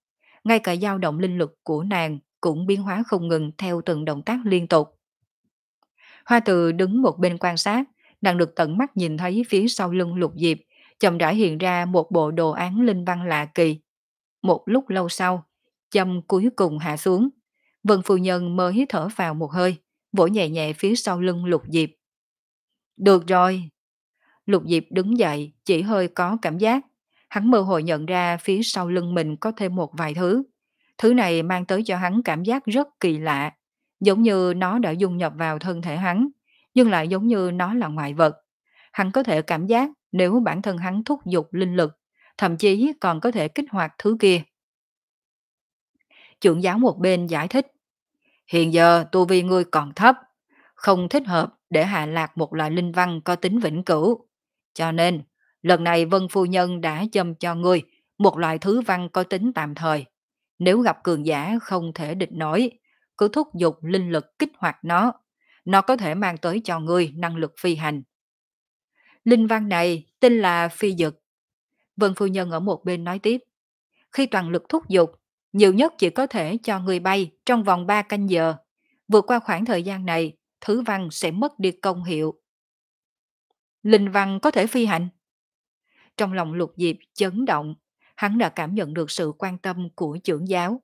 ngay cả dao động linh lực của nàng cũng biến hóa không ngừng theo từng động tác liên tục. Hoa Từ đứng một bên quan sát, nàng được tận mắt nhìn thấy phía sau lưng Lục Diệp, chậm rãi hiện ra một bộ đồ án linh văn lạ kỳ. Một lúc lâu sau, châm cuối cùng hạ xuống, Vân phu nhân mới thở vào một hơi, vỗ nhẹ nhẹ phía sau lưng Lục Diệp. Được rồi. Lục Diệp đứng dậy, chỉ hơi có cảm giác. Hắn mơ hồ nhận ra phía sau lưng mình có thêm một vài thứ. Thứ này mang tới cho hắn cảm giác rất kỳ lạ, giống như nó đã dung nhập vào thân thể hắn, nhưng lại giống như nó là ngoại vật. Hắn có thể cảm giác nếu bản thân hắn thúc giục linh lực, thậm chí còn có thể kích hoạt thứ kia. Trưởng giáo một bên giải thích, hiện giờ tu vi ngươi còn thấp, không thích hợp để hạ lạc một loại linh văn có tính vĩnh cửu. Cho nên, lần này Vân Phu Nhân đã châm cho ngươi một loại thứ văn có tính tạm thời. Nếu gặp cường giả không thể địch nổi, cứ thúc giục linh lực kích hoạt nó. Nó có thể mang tới cho ngươi năng lực phi hành. Linh văn này tên là phi dực. Vân Phu Nhân ở một bên nói tiếp. Khi toàn lực thúc giục, nhiều nhất chỉ có thể cho người bay trong vòng ba canh giờ. Vượt qua khoảng thời gian này, thứ văn sẽ mất đi công hiệu. Linh văn có thể phi hành. Trong lòng Lục Diệp chấn động, hắn đã cảm nhận được sự quan tâm của trưởng giáo.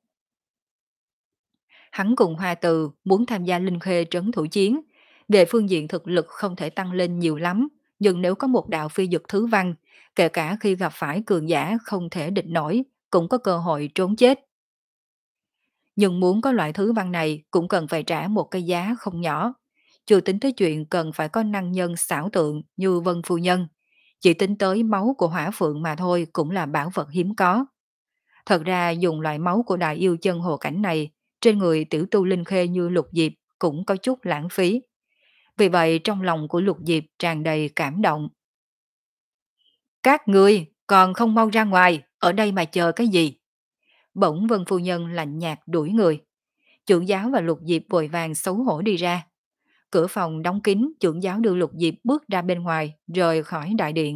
Hắn cùng Hoa Từ muốn tham gia Linh Khê trấn thủ chiến, về phương diện thực lực không thể tăng lên nhiều lắm, nhưng nếu có một đạo phi dực thứ văn, kể cả khi gặp phải cường giả không thể địch nổi, cũng có cơ hội trốn chết. Nhưng muốn có loại thứ văn này cũng cần phải trả một cái giá không nhỏ. Chưa tính tới chuyện cần phải có năng nhân xảo tượng như Vân Phu Nhân. Chỉ tính tới máu của hỏa phượng mà thôi cũng là bảo vật hiếm có. Thật ra dùng loại máu của đại yêu chân hồ cảnh này trên người tiểu tu linh khê như Lục Diệp cũng có chút lãng phí. Vì vậy trong lòng của Lục Diệp tràn đầy cảm động. Các ngươi còn không mau ra ngoài, ở đây mà chờ cái gì? Bỗng Vân Phu Nhân lạnh nhạt đuổi người. Trưởng giáo và Lục Diệp vội vàng xấu hổ đi ra. Cửa phòng đóng kín, trưởng giáo đưa Lục Diệp bước ra bên ngoài, rời khỏi đại điện.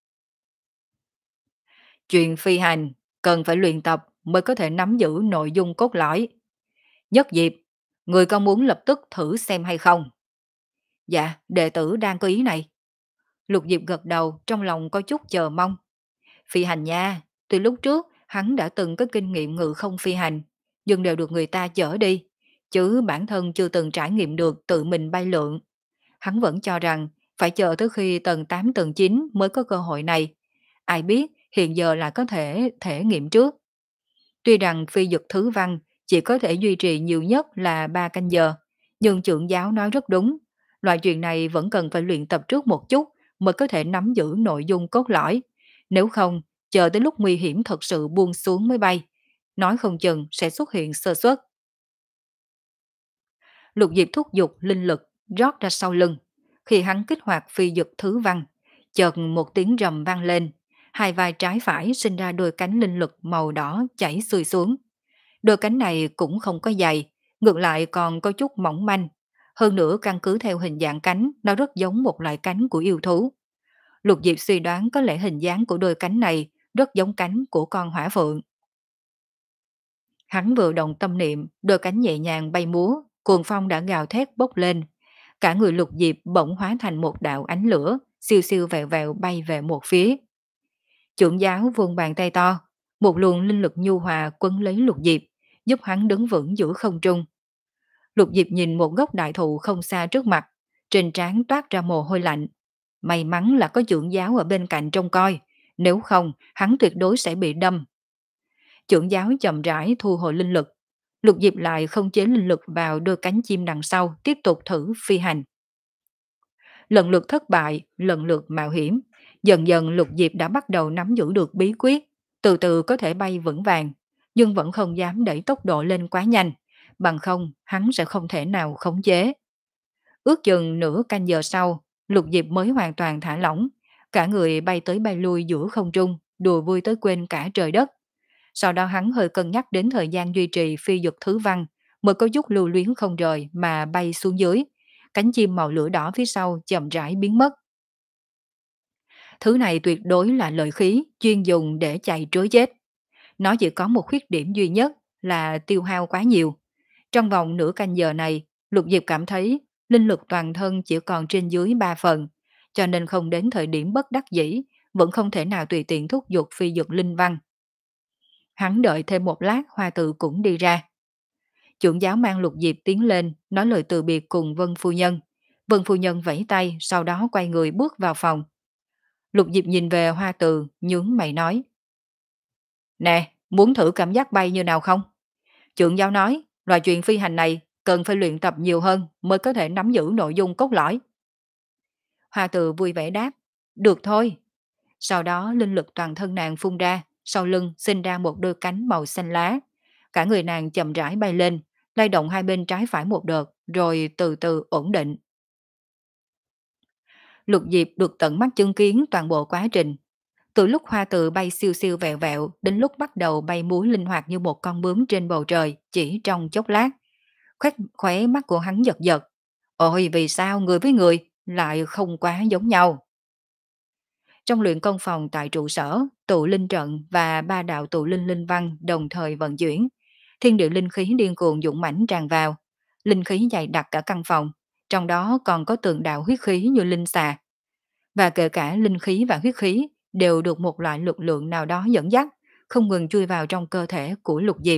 Chuyện phi hành, cần phải luyện tập mới có thể nắm giữ nội dung cốt lõi. Nhất Diệp, người có muốn lập tức thử xem hay không? Dạ, đệ tử đang có ý này. Lục Diệp gật đầu, trong lòng có chút chờ mong. Phi hành nha, từ lúc trước hắn đã từng có kinh nghiệm ngự không phi hành, nhưng đều được người ta chở đi, chứ bản thân chưa từng trải nghiệm được tự mình bay lượn. Hắn vẫn cho rằng phải chờ tới khi tầng tám tầng chín mới có cơ hội này. Ai biết hiện giờ là có thể thể nghiệm trước. Tuy rằng phi dực thứ văn chỉ có thể duy trì nhiều nhất là ba canh giờ, nhưng trưởng giáo nói rất đúng. Loại chuyện này vẫn cần phải luyện tập trước một chút mới có thể nắm giữ nội dung cốt lõi. Nếu không, chờ tới lúc nguy hiểm thật sự buông xuống mới bay, nói không chừng sẽ xuất hiện sơ suất. Lục Diệp thúc giục linh lực rót ra sau lưng. Khi hắn kích hoạt phi dực thứ văn, chợt một tiếng rầm vang lên, hai vai trái phải sinh ra đôi cánh linh lực màu đỏ chảy xuôi xuống. Đôi cánh này cũng không có dày, ngược lại còn có chút mỏng manh. Hơn nữa căn cứ theo hình dạng cánh, nó rất giống một loại cánh của yêu thú. Lục Diệp suy đoán có lẽ hình dáng của đôi cánh này rất giống cánh của con hỏa phượng. Hắn vừa động tâm niệm, đôi cánh nhẹ nhàng bay múa, cuồng phong đã gào thét bốc lên. Cả người Lục Diệp bỗng hóa thành một đạo ánh lửa, siêu siêu vẹo vẹo bay về một phía. Trưởng giáo vươn bàn tay to, một luồng linh lực nhu hòa quấn lấy Lục Diệp, giúp hắn đứng vững giữa không trung. Lục Diệp nhìn một gốc đại thụ không xa trước mặt, trên trán toát ra mồ hôi lạnh. May mắn là có trưởng giáo ở bên cạnh trông coi, nếu không hắn tuyệt đối sẽ bị đâm. Trưởng giáo chậm rãi thu hồi linh lực, Lục Diệp lại không chế linh lực vào đôi cánh chim đằng sau tiếp tục thử phi hành. Lần lượt thất bại, lần lượt mạo hiểm, dần dần Lục Diệp đã bắt đầu nắm giữ được bí quyết, từ từ có thể bay vững vàng, nhưng vẫn không dám đẩy tốc độ lên quá nhanh, bằng không hắn sẽ không thể nào khống chế. Ước chừng nửa canh giờ sau, Lục Diệp mới hoàn toàn thả lỏng, cả người bay tới bay lui giữa không trung, đùa vui tới quên cả trời đất. Sau đó hắn hơi cân nhắc đến thời gian duy trì phi dực thứ văn, mới có chút lưu luyến không rời mà bay xuống dưới. Cánh chim màu lửa đỏ phía sau chậm rãi biến mất. Thứ này tuyệt đối là lợi khí chuyên dùng để chạy trối chết. Nó chỉ có một khuyết điểm duy nhất là tiêu hao quá nhiều. Trong vòng nửa canh giờ này, Lục Diệp cảm thấy linh lực toàn thân chỉ còn trên dưới ba phần, cho nên không đến thời điểm bất đắc dĩ, vẫn không thể nào tùy tiện thúc giục phi dược linh văn. Hắn đợi thêm một lát, Hoa Tự cũng đi ra. Trưởng giáo mang Lục Diệp tiến lên, nói lời từ biệt cùng Vân Phu Nhân. Vân Phu Nhân vẫy tay, sau đó quay người bước vào phòng. Lục Diệp nhìn về Hoa Tự, nhướng mày nói. Nè, muốn thử cảm giác bay như nào không? Trưởng giáo nói, loại chuyện phi hành này cần phải luyện tập nhiều hơn mới có thể nắm giữ nội dung cốt lõi. Hoa Tự vui vẻ đáp, được thôi. Sau đó linh lực toàn thân nàng phun ra, sau lưng sinh ra một đôi cánh màu xanh lá. Cả người nàng chậm rãi bay lên, lay động hai bên trái phải một đợt, rồi từ từ ổn định. Lục Diệp được tận mắt chứng kiến toàn bộ quá trình. Từ lúc Hoa Tự bay siêu siêu vẹo vẹo đến lúc bắt đầu bay múa linh hoạt như một con bướm trên bầu trời chỉ trong chốc lát. Khoét khóe mắt của hắn giật giật. Ôi vì sao người với người lại không quá giống nhau? Trong luyện công phòng tại trụ sở, tụ linh trận và ba đạo tụ linh linh văn đồng thời vận chuyển. Thiên địa linh khí điên cuồng dũng mãnh tràn vào. Linh khí dày đặc cả căn phòng, trong đó còn có từng đạo huyết khí như linh xà. Và kể cả linh khí và huyết khí đều được một loại lực lượng nào đó dẫn dắt, không ngừng chui vào trong cơ thể của Lục Diệp.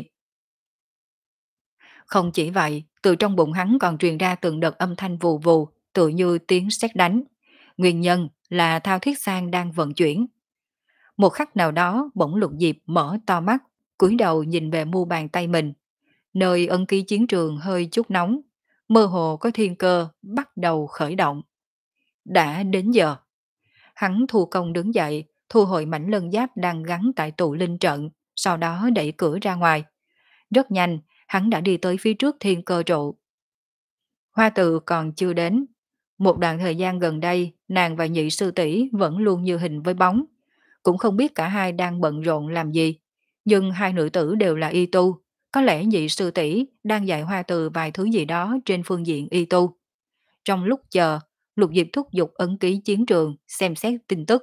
Không chỉ vậy, từ trong bụng hắn còn truyền ra từng đợt âm thanh vù vù, tự như tiếng sét đánh. Nguyên nhân là thao thiết sang đang vận chuyển. Một khắc nào đó bỗng Lục Diệp mở to mắt, cúi đầu nhìn về mu bàn tay mình. Nơi ân ký chiến trường hơi chút nóng, mơ hồ có thiên cơ bắt đầu khởi động. Đã đến giờ. Hắn thu công đứng dậy, thu hồi mảnh lân giáp đang gắn tại tụ linh trận, sau đó đẩy cửa ra ngoài. Rất nhanh, hắn đã đi tới phía trước thiên cơ trụ. Hoa Tự còn chưa đến. Một đoạn thời gian gần đây, nàng và nhị sư tỷ vẫn luôn như hình với bóng. Cũng không biết cả hai đang bận rộn làm gì. Nhưng hai nữ tử đều là y tu. Có lẽ nhị sư tỷ đang dạy Hoa Tự vài thứ gì đó trên phương diện y tu. Trong lúc chờ, Lục Diệp thúc giục ấn ký chiến trường, xem xét tin tức.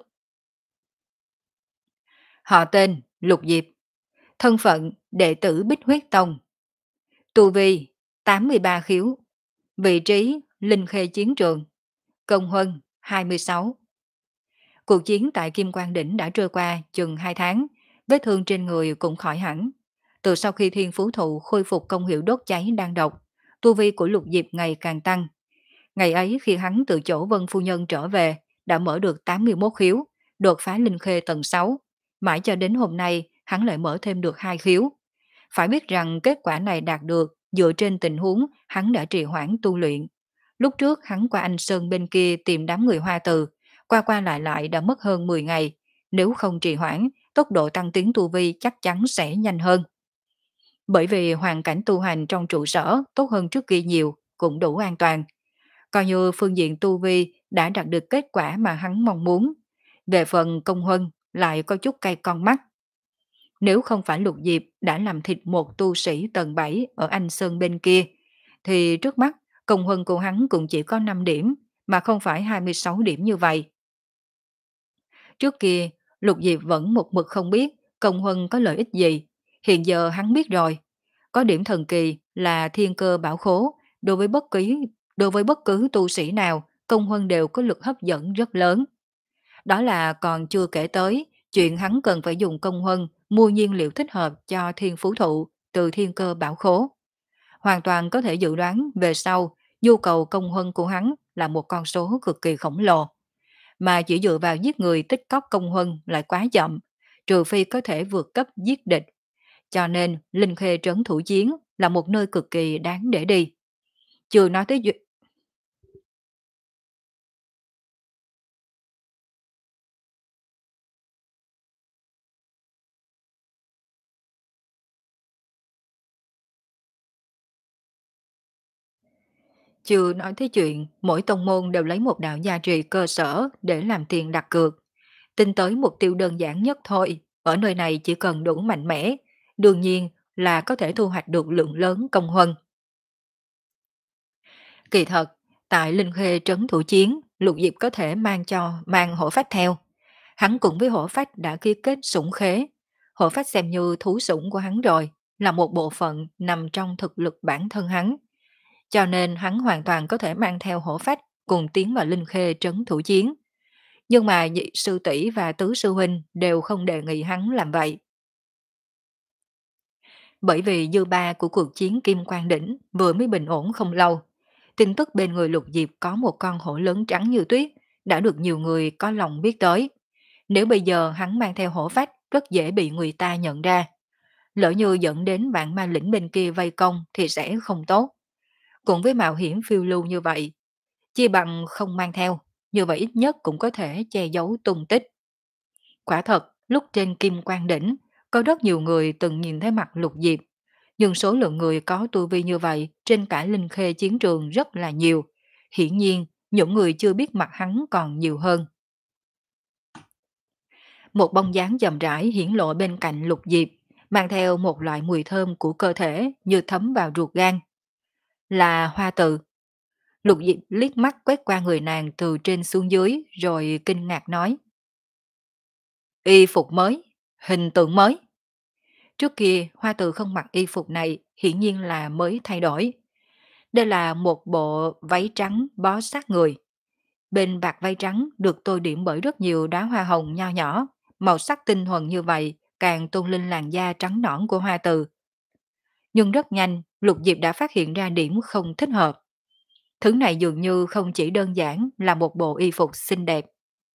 Họ tên Lục Diệp, thân phận đệ tử Bích Huyết Tông, tu vi tám mươi ba khiếu, vị trí Linh Khê chiến trường, công huân hai mươi sáu. Cuộc chiến tại Kim Quang Đỉnh đã trôi qua chừng hai tháng, vết thương trên người cũng khỏi hẳn. Từ sau khi Thiên Phú Thụ khôi phục công hiệu đốt cháy đang độc, tu vi của Lục Diệp ngày càng tăng. Ngày ấy khi hắn từ chỗ Vân Phu Nhân trở về, đã mở được tám mươi mốt khiếu, đột phá Linh Khê tầng sáu. Mãi cho đến hôm nay, hắn lại mở thêm được hai khiếu. Phải biết rằng kết quả này đạt được dựa trên tình huống hắn đã trì hoãn tu luyện. Lúc trước hắn qua Anh Sơn bên kia tìm đám người Hoa Từ, qua qua lại lại đã mất hơn mười ngày. Nếu không trì hoãn, tốc độ tăng tiến tu vi chắc chắn sẽ nhanh hơn. Bởi vì hoàn cảnh tu hành trong trụ sở tốt hơn trước kia nhiều, cũng đủ an toàn. Coi như phương diện tu vi đã đạt được kết quả mà hắn mong muốn. Về phần công huân lại có chút cay con mắt. Nếu không phải Lục Diệp đã làm thịt một tu sĩ tầng bảy ở Anh Sơn bên kia, thì trước mắt công huân của hắn cũng chỉ có năm điểm, mà không phải hai mươi sáu điểm như vậy. Trước kia, Lục Diệp vẫn một mực không biết công huân có lợi ích gì. Hiện giờ hắn biết rồi. Có điểm thần kỳ là thiên cơ bảo khố, đối với bất kỳ đối với bất cứ tu sĩ nào, công huân đều có lực hấp dẫn rất lớn. Đó là còn chưa kể tới chuyện hắn cần phải dùng công huân mua nhiên liệu thích hợp cho thiên phú thụ từ thiên cơ bảo khố. Hoàn toàn có thể dự đoán về sau nhu cầu công huân của hắn là một con số cực kỳ khổng lồ. Mà chỉ dựa vào giết người tích cóp công huân lại quá chậm, trừ phi có thể vượt cấp giết địch. Cho nên Linh Khê trấn thủ chiến là một nơi cực kỳ đáng để đi. Chưa nói tới chuyện Chưa nói tới chuyện mỗi tông môn đều lấy một đạo gia trì cơ sở để làm tiền đặt cược. Tính tới mục tiêu đơn giản nhất thôi, ở nơi này chỉ cần đủ mạnh mẽ, đương nhiên là có thể thu hoạch được lượng lớn công huân. Kỳ thật, tại Linh Khê trấn thủ chiến, Lục Diệp có thể mang cho mang hổ phách theo. Hắn cùng với hổ phách đã ký kết sủng khế. Hổ phách xem như thú sủng của hắn rồi, là một bộ phận nằm trong thực lực bản thân hắn. Cho nên hắn hoàn toàn có thể mang theo hổ phách cùng tiến vào Linh Khê trấn thủ chiến. Nhưng mà nhị sư tỷ và tứ sư huynh đều không đề nghị hắn làm vậy. Bởi vì dư ba của cuộc chiến Kim Quang Đỉnh vừa mới bình ổn không lâu. Tin tức bên người Lục Diệp có một con hổ lớn trắng như tuyết đã được nhiều người có lòng biết tới. Nếu bây giờ hắn mang theo hổ phách rất dễ bị người ta nhận ra. Lỡ như dẫn đến vạn ma lĩnh bên kia vây công thì sẽ không tốt. Cũng với mạo hiểm phiêu lưu như vậy, chi bằng không mang theo, như vậy ít nhất cũng có thể che giấu tung tích. Quả thật, lúc trên Kim Quang Đỉnh, có rất nhiều người từng nhìn thấy mặt Lục Diệp, nhưng số lượng người có tu vi như vậy trên cả Linh Khê chiến trường rất là nhiều. Hiển nhiên, những người chưa biết mặt hắn còn nhiều hơn. Một bóng dáng chậm rãi hiển lộ bên cạnh Lục Diệp, mang theo một loại mùi thơm của cơ thể như thấm vào ruột gan. Là Hoa Tự. Lục Diệp liếc mắt quét qua người nàng từ trên xuống dưới rồi kinh ngạc nói. Y phục mới, hình tượng mới. Trước kia Hoa Tự không mặc y phục này hiển nhiên là mới thay đổi. Đây là một bộ váy trắng bó sát người. Bên bạc váy trắng được tô điểm bởi rất nhiều đóa hoa hồng nho nhỏ, màu sắc tinh thuần như vậy càng tôn lên làn da trắng nõn của Hoa Tự. Nhưng rất nhanh, Lục Diệp đã phát hiện ra điểm không thích hợp. Thứ này dường như không chỉ đơn giản là một bộ y phục xinh đẹp.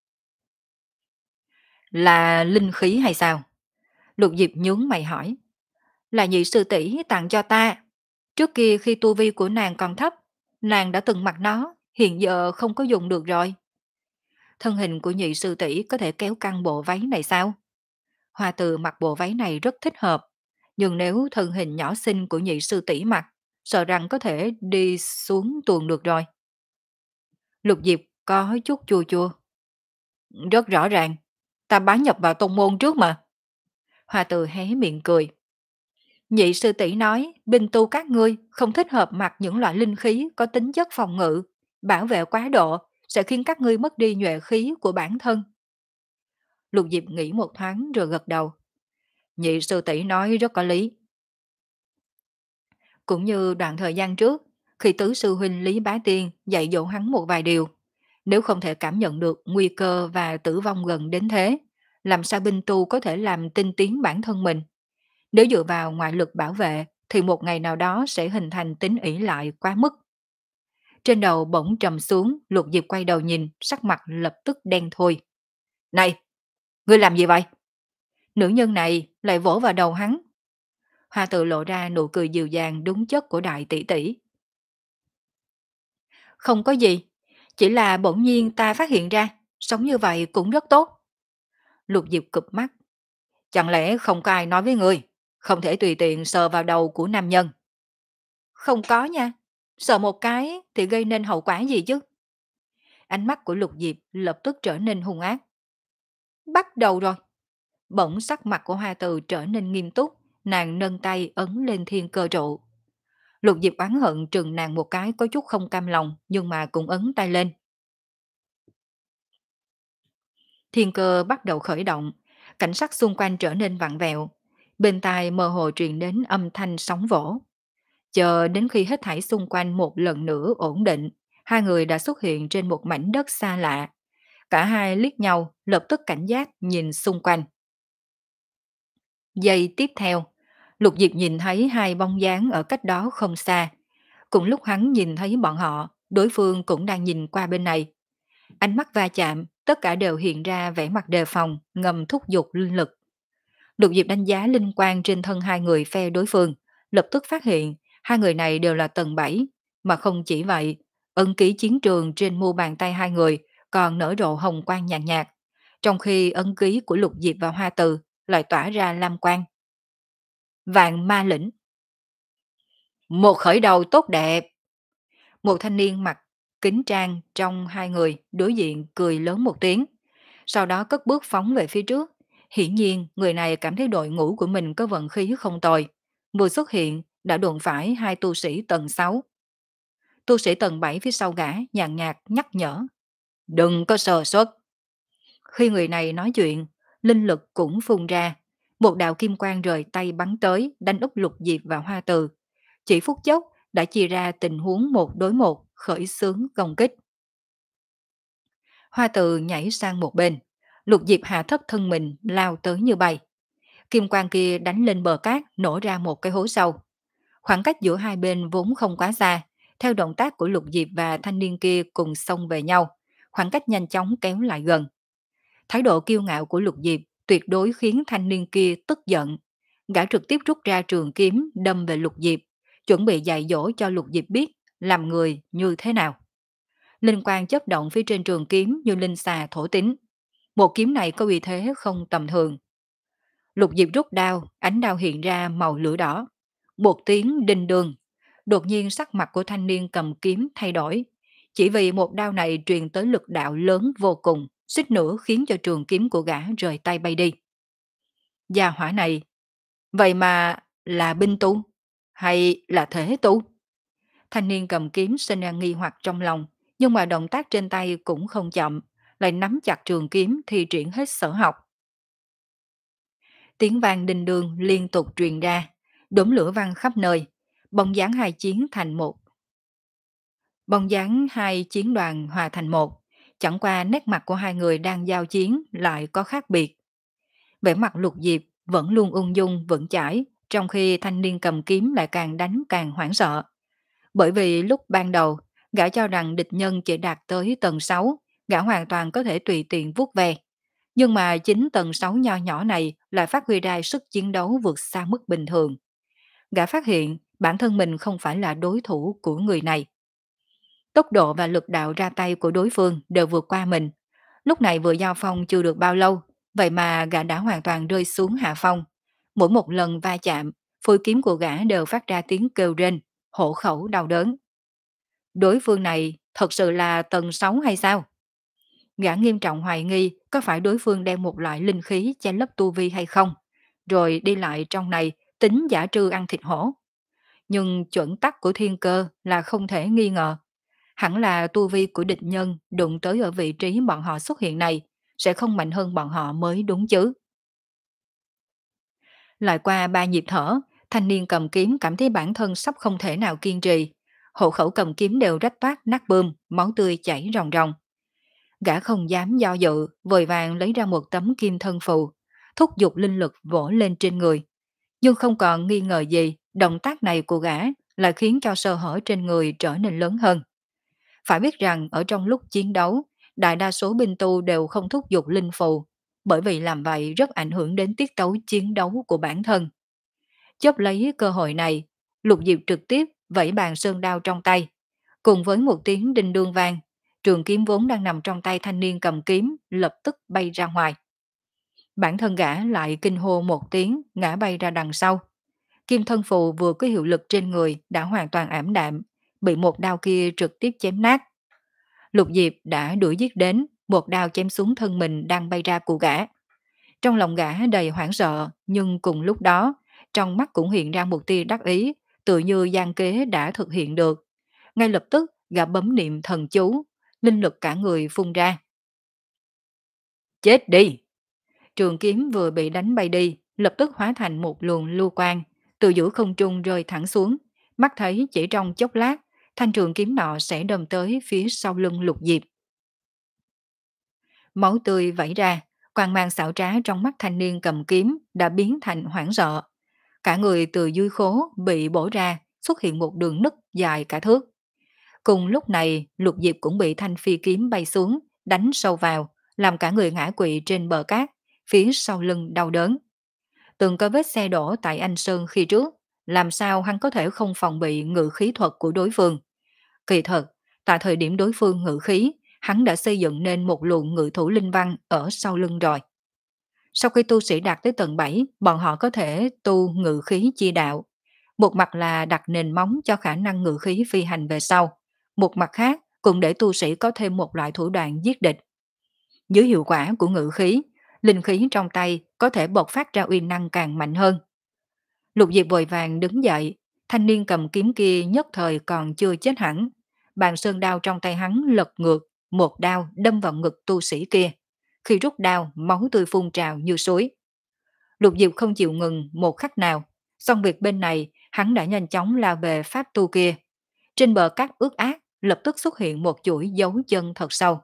Là linh khí hay sao? Lục Diệp nhướng mày hỏi. Là nhị sư tỷ tặng cho ta. Trước kia khi tu vi của nàng còn thấp, nàng đã từng mặc nó, hiện giờ không có dùng được rồi. Thân hình của nhị sư tỷ có thể kéo căng bộ váy này sao? Hoa Từ mặc bộ váy này rất thích hợp, nhưng nếu thân hình nhỏ xinh của nhị sư tỷ mặc, sợ rằng có thể đi xuống tuồng được rồi. Lục Diệp có chút chua chua. Rất rõ ràng, ta bái nhập vào tông môn trước mà. Hoa Từ hé miệng cười. Nhị sư tỷ nói, binh tu các ngươi không thích hợp mặc những loại linh khí có tính chất phòng ngự, bảo vệ quá độ sẽ khiến các ngươi mất đi nhuệ khí của bản thân. Lục Diệp nghĩ một thoáng rồi gật đầu. Nhị sư tỷ nói rất có lý. Cũng như đoạn thời gian trước, khi tứ sư huynh Lý Bá Tiên dạy dỗ hắn một vài điều, nếu không thể cảm nhận được nguy cơ và tử vong gần đến thế, làm sao binh tu có thể làm tinh tiến bản thân mình? Nếu dựa vào ngoại lực bảo vệ, thì một ngày nào đó sẽ hình thành tính ỷ lại quá mức. Trên đầu bỗng trầm xuống, Lục Diệp quay đầu nhìn, sắc mặt lập tức đen thui. Này, ngươi làm gì vậy? Nữ nhân này lại vỗ vào đầu hắn. Hoa Tự lộ ra nụ cười dịu dàng đúng chất của đại tỷ tỷ. Không có gì, chỉ là bỗng nhiên ta phát hiện ra, sống như vậy cũng rất tốt. Lục Diệp cụp mắt. Chẳng lẽ không có ai nói với ngươi, không thể tùy tiện sờ vào đầu của nam nhân? Không có nha, sờ một cái thì gây nên hậu quả gì chứ? Ánh mắt của Lục Diệp lập tức trở nên hung ác. Bắt đầu rồi. Bỗng sắc mặt của Hoa Từ trở nên nghiêm túc, nàng nâng tay ấn lên thiên cơ trụ. Lục Diệp oán hận trừng nàng một cái có chút không cam lòng, nhưng mà cũng ấn tay lên. Thiên cơ bắt đầu khởi động, cảnh sắc xung quanh trở nên vặn vẹo. Bên tai mơ hồ truyền đến âm thanh sóng vỗ. Chờ đến khi hết thảy xung quanh một lần nữa ổn định, hai người đã xuất hiện trên một mảnh đất xa lạ. Cả hai liếc nhau, lập tức cảnh giác nhìn xung quanh. Giây tiếp theo, Lục Diệp nhìn thấy hai bóng dáng ở cách đó không xa. Cùng lúc hắn nhìn thấy bọn họ, đối phương cũng đang nhìn qua bên này. Ánh mắt va chạm, tất cả đều hiện ra vẻ mặt đề phòng, ngầm thúc giục linh lực. Lục Diệp đánh giá linh quan trên thân hai người phe đối phương, lập tức phát hiện hai người này đều là tầng bảy, mà không chỉ vậy, ấn ký chiến trường trên mu bàn tay hai người còn nở rộ hồng quang nhàn nhạt, nhạt, trong khi ấn ký của Lục Diệp và Hoa Từ lại tỏa ra lam quang. Vạn ma lĩnh. Một khởi đầu tốt đẹp. Một thanh niên mặc kính trang trong hai người đối diện cười lớn một tiếng, sau đó cất bước phóng về phía trước. Hiển nhiên, người này cảm thấy đội ngũ của mình có vận khí không tồi. Vừa xuất hiện, đã đụng phải hai tu sĩ tầng sáu. Tu sĩ tầng bảy phía sau gã nhàn nhạt nhắc nhở. Đừng có sờ suất. Khi người này nói chuyện, linh lực cũng phun ra. Một đạo kim quang rời tay bắn tới, đánh úp Lục Diệp và Hoa Từ. Chỉ phút chốc đã chia ra tình huống một đối một, khởi xướng công kích. Hoa Từ nhảy sang một bên, Lục Diệp hạ thấp thân mình lao tới như bay. Kim quang kia đánh lên bờ cát, nổ ra một cái hố sâu. Khoảng cách giữa hai bên vốn không quá xa, theo động tác của Lục Diệp và thanh niên kia cùng xông về nhau, khoảng cách nhanh chóng kéo lại gần. Thái độ kiêu ngạo của Lục Diệp tuyệt đối khiến thanh niên kia tức giận. Gã trực tiếp rút ra trường kiếm đâm về Lục Diệp, chuẩn bị dạy dỗ cho Lục Diệp biết làm người như thế nào. Linh quang chớp động phía trên trường kiếm như linh xà thổ tính. Một kiếm này có uy thế không tầm thường. Lục Diệp rút đao, ánh đao hiện ra màu lửa đỏ. Một tiếng đinh đường. Đột nhiên sắc mặt của thanh niên cầm kiếm thay đổi. Chỉ vì một đao này truyền tới lực đạo lớn vô cùng, suýt nữa khiến cho trường kiếm của gã rời tay bay đi. Gia hỏa này, vậy mà là binh tu, hay là thể tu? Thanh niên cầm kiếm sinh ra nghi hoặc trong lòng, nhưng mà động tác trên tay cũng không chậm, lại nắm chặt trường kiếm thì triển hết sở học. Tiếng vang đinh đương liên tục truyền ra, đốm lửa văng khắp nơi, bóng dáng hai chiến thành một. Bóng dáng hai chiến đoàn hòa thành một, chẳng qua nét mặt của hai người đang giao chiến lại có khác biệt. Vẻ mặt Lục Diệp vẫn luôn ung dung vững chãi, trong khi thanh niên cầm kiếm lại càng đánh càng hoảng sợ. Bởi vì lúc ban đầu, gã cho rằng địch nhân chỉ đạt tới tầng sáu, gã hoàn toàn có thể tùy tiện vuốt ve. Nhưng mà chính tầng sáu nho nhỏ này lại phát huy ra sức chiến đấu vượt xa mức bình thường. Gã phát hiện bản thân mình không phải là đối thủ của người này. Tốc độ và lực đạo ra tay của đối phương đều vượt qua mình. Lúc này vừa giao phong chưa được bao lâu, vậy mà gã đã hoàn toàn rơi xuống hạ phong. Mỗi một lần va chạm, phôi kiếm của gã đều phát ra tiếng kêu rên, hổ khẩu đau đớn. Đối phương này thật sự là tầng sáu hay sao? Gã nghiêm trọng hoài nghi có phải đối phương đem một loại linh khí che lấp tu vi hay không, rồi đi lại trong này tính giả trư ăn thịt hổ. Nhưng chuẩn tắc của thiên cơ là không thể nghi ngờ. Hẳn là tu vi của địch nhân đụng tới ở vị trí bọn họ xuất hiện này, sẽ không mạnh hơn bọn họ mới đúng chứ. Lại qua ba nhịp thở, thanh niên cầm kiếm cảm thấy bản thân sắp không thể nào kiên trì. Hộ khẩu cầm kiếm đều rách toát nát bươm, máu tươi chảy ròng ròng. Gã không dám do dự, vội vàng lấy ra một tấm kim thân phù, thúc giục linh lực vỗ lên trên người. Nhưng không còn nghi ngờ gì, động tác này của gã là khiến cho sơ hở trên người trở nên lớn hơn. Phải biết rằng ở trong lúc chiến đấu, đại đa số binh tu đều không thúc giục linh phù, bởi vì làm vậy rất ảnh hưởng đến tiết tấu chiến đấu của bản thân. Chấp lấy cơ hội này, Lục Diệp trực tiếp vẫy bàn sơn đao trong tay, cùng với một tiếng đinh đương vang, trường kiếm vốn đang nằm trong tay thanh niên cầm kiếm lập tức bay ra ngoài. Bản thân gã lại kinh hô một tiếng, ngã bay ra đằng sau. Kim thân phù vừa có hiệu lực trên người đã hoàn toàn ảm đạm, bị một đao kia trực tiếp chém nát. Lục Diệp đã đuổi giết đến, một đao chém xuống thân mình đang bay ra của gã. Trong lòng gã đầy hoảng sợ, nhưng cùng lúc đó, trong mắt cũng hiện ra một tia đắc ý, tự như gian kế đã thực hiện được. Ngay lập tức, gã bấm niệm thần chú, linh lực cả người phun ra. Chết đi! Trường kiếm vừa bị đánh bay đi, lập tức hóa thành một luồng lưu quang, từ giữa không trung rơi thẳng xuống. Mắt thấy chỉ trong chốc lát, thanh trường kiếm nọ sẽ đâm tới phía sau lưng Lục Diệp. Máu tươi vẩy ra, quang mang xảo trá trong mắt thanh niên cầm kiếm đã biến thành hoảng sợ. Cả người từ dưới khố bị bổ ra, xuất hiện một đường nứt dài cả thước. Cùng lúc này, Lục Diệp cũng bị thanh phi kiếm bay xuống, đánh sâu vào, làm cả người ngã quỵ trên bờ cát, phía sau lưng đau đớn. Từng có vết xe đổ tại Anh Sơn khi trước, làm sao hắn có thể không phòng bị ngự khí thuật của đối phương. Kỳ thật, tại thời điểm đối phương ngự khí, hắn đã xây dựng nên một luồng ngự thủ linh văn ở sau lưng rồi. Sau khi tu sĩ đạt tới tầng bảy, bọn họ có thể tu ngự khí chi đạo. Một mặt là đặt nền móng cho khả năng ngự khí phi hành về sau. Một mặt khác cũng để tu sĩ có thêm một loại thủ đoạn giết địch. Dưới hiệu quả của ngự khí, linh khí trong tay có thể bộc phát ra uy năng càng mạnh hơn. Lục Diệp vội vàng đứng dậy, thanh niên cầm kiếm kia nhất thời còn chưa chết hẳn. Bàn sơn đao trong tay hắn lật ngược, một đao đâm vào ngực tu sĩ kia. Khi rút đao, máu tươi phun trào như suối. Lục Diệp không chịu ngừng một khắc nào, xong việc bên này, hắn đã nhanh chóng lao về pháp tu kia. Trên bờ cát ướt át, lập tức xuất hiện một chuỗi dấu chân thật sâu.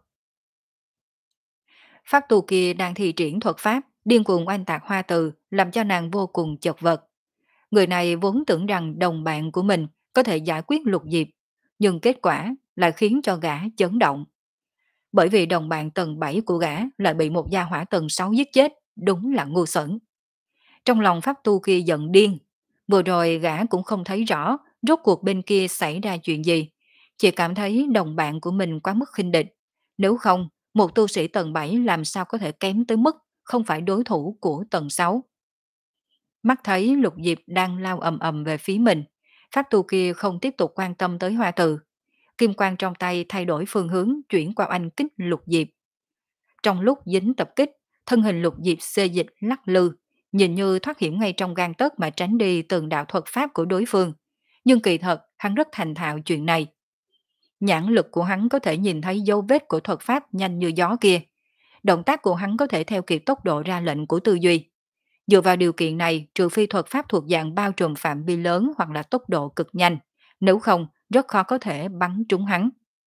Pháp tu kia đang thi triển thuật pháp, điên cuồng oanh tạc hoa từ, làm cho nàng vô cùng chật vật. Người này vốn tưởng rằng đồng bạn của mình có thể giải quyết Lục Diệp, nhưng kết quả lại khiến cho gã chấn động. Bởi vì đồng bạn tầng bảy của gã lại bị một gia hỏa tầng sáu giết chết, đúng là ngu xuẩn. Trong lòng pháp tu kia giận điên, vừa rồi gã cũng không thấy rõ rốt cuộc bên kia xảy ra chuyện gì, chỉ cảm thấy đồng bạn của mình quá mức khinh địch. Nếu không, một tu sĩ tầng bảy làm sao có thể kém tới mức không phải đối thủ của tầng sáu. Mắt thấy Lục Diệp đang lao ầm ầm về phía mình, pháp tu kia không tiếp tục quan tâm tới hoa từ. Kim quang trong tay thay đổi phương hướng chuyển qua oanh kích Lục Diệp. Trong lúc dính tập kích, thân hình Lục Diệp xê dịch lắc lư, nhìn như thoát hiểm ngay trong gang tấc mà tránh đi từng đạo thuật pháp của đối phương. Nhưng kỳ thật, hắn rất thành thạo chuyện này. Nhãn lực của hắn có thể nhìn thấy dấu vết của thuật pháp nhanh như gió kia. Động tác của hắn có thể theo kịp tốc độ ra lệnh của tư duy. Dựa vào điều kiện này, trừ phi thuật pháp thuộc dạng bao trùm phạm vi lớn hoặc là tốc độ cực nhanh, nếu không, rất khó có thể bắn trúng hắn.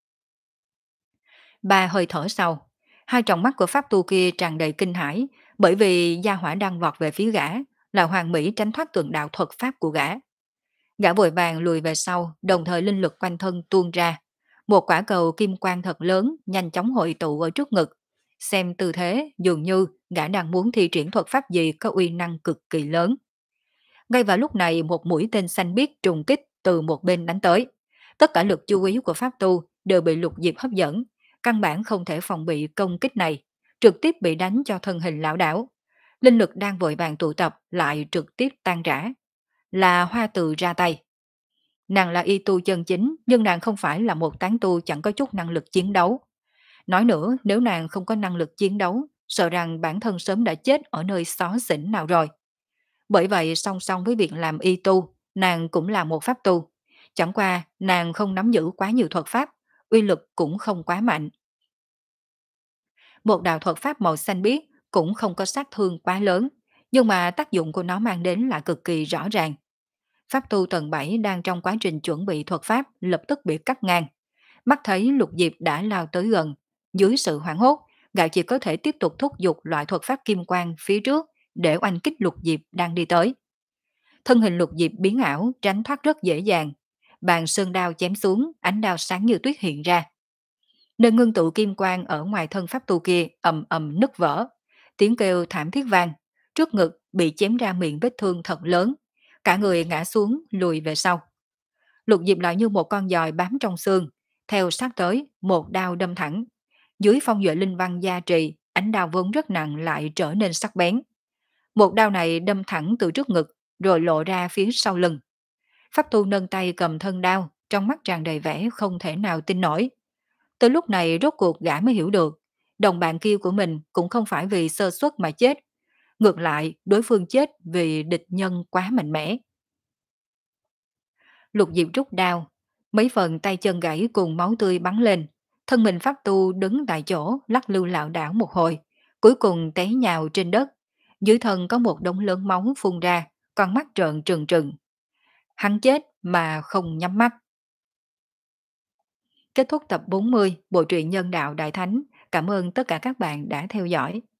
Ba hơi thở sau, hai tròng mắt của pháp tu kia tràn đầy kinh hãi, bởi vì gia hỏa đang vọt về phía gã, là hoàng mỹ tránh thoát tượng đạo thuật pháp của gã. Gã vội vàng lùi về sau, đồng thời linh lực quanh thân tuôn ra. Một quả cầu kim quang thật lớn nhanh chóng hội tụ ở trước ngực. Xem tư thế dường như gã đang muốn thi triển thuật pháp gì có uy năng cực kỳ lớn. Ngay vào lúc này một mũi tên xanh biếc trùng kích từ một bên đánh tới. Tất cả lực chú ý của pháp tu đều bị Lục Diệp hấp dẫn, căn bản không thể phòng bị công kích này, trực tiếp bị đánh cho thân hình lão đảo. Linh lực đang vội vàng tụ tập lại trực tiếp tan rã. Là Hoa Từ ra tay. Nàng là y tu chân chính, nhưng nàng không phải là một tán tu chẳng có chút năng lực chiến đấu. Nói nữa, nếu nàng không có năng lực chiến đấu, sợ rằng bản thân sớm đã chết ở nơi xó xỉnh nào rồi. Bởi vậy song song với việc làm y tu, nàng cũng là một pháp tu. Chẳng qua nàng không nắm giữ quá nhiều thuật pháp, uy lực cũng không quá mạnh. Một đạo thuật pháp màu xanh biếc cũng không có sát thương quá lớn, nhưng mà tác dụng của nó mang đến là cực kỳ rõ ràng. Pháp tu tầng bảy đang trong quá trình chuẩn bị thuật pháp lập tức bị cắt ngang. Mắt thấy Lục Diệp đã lao tới gần. Dưới sự hoảng hốt, gã chỉ có thể tiếp tục thúc giục loại thuật pháp kim quang phía trước để oanh kích Lục Diệp đang đi tới. Thân hình Lục Diệp biến ảo, tránh thoát rất dễ dàng. Bàn sơn đao chém xuống, ánh đao sáng như tuyết hiện ra. Nơi ngưng tụ kim quang ở ngoài thân pháp tu kia ầm ầm nứt vỡ. Tiếng kêu thảm thiết vang, trước ngực bị chém ra miệng vết thương thật lớn. Cả người ngã xuống, lùi về sau. Lục Diệp lại như một con giòi bám trong xương, theo sát tới, một đao đâm thẳng. Dưới phong duệ linh văn gia trì, ánh đao vốn rất nặng lại trở nên sắc bén. Một đao này đâm thẳng từ trước ngực, rồi lộ ra phía sau lưng. Pháp tu nâng tay cầm thân đao, trong mắt tràn đầy vẻ không thể nào tin nổi. Tới lúc này rốt cuộc gã mới hiểu được, đồng bạn kia của mình cũng không phải vì sơ suất mà chết. Ngược lại, đối phương chết vì địch nhân quá mạnh mẽ. Lục Diệp rút đao, mấy phần tay chân gãy cùng máu tươi bắn lên. Thân mình pháp tu đứng tại chỗ lắc lư lạo đảo một hồi, cuối cùng té nhào trên đất. Dưới thân có một đống lớn máu phun ra, con mắt trợn trừng trừng. Hắn chết mà không nhắm mắt. Kết thúc tập bốn mươi Bộ truyện Nhân đạo Đại Thánh. Cảm ơn tất cả các bạn đã theo dõi.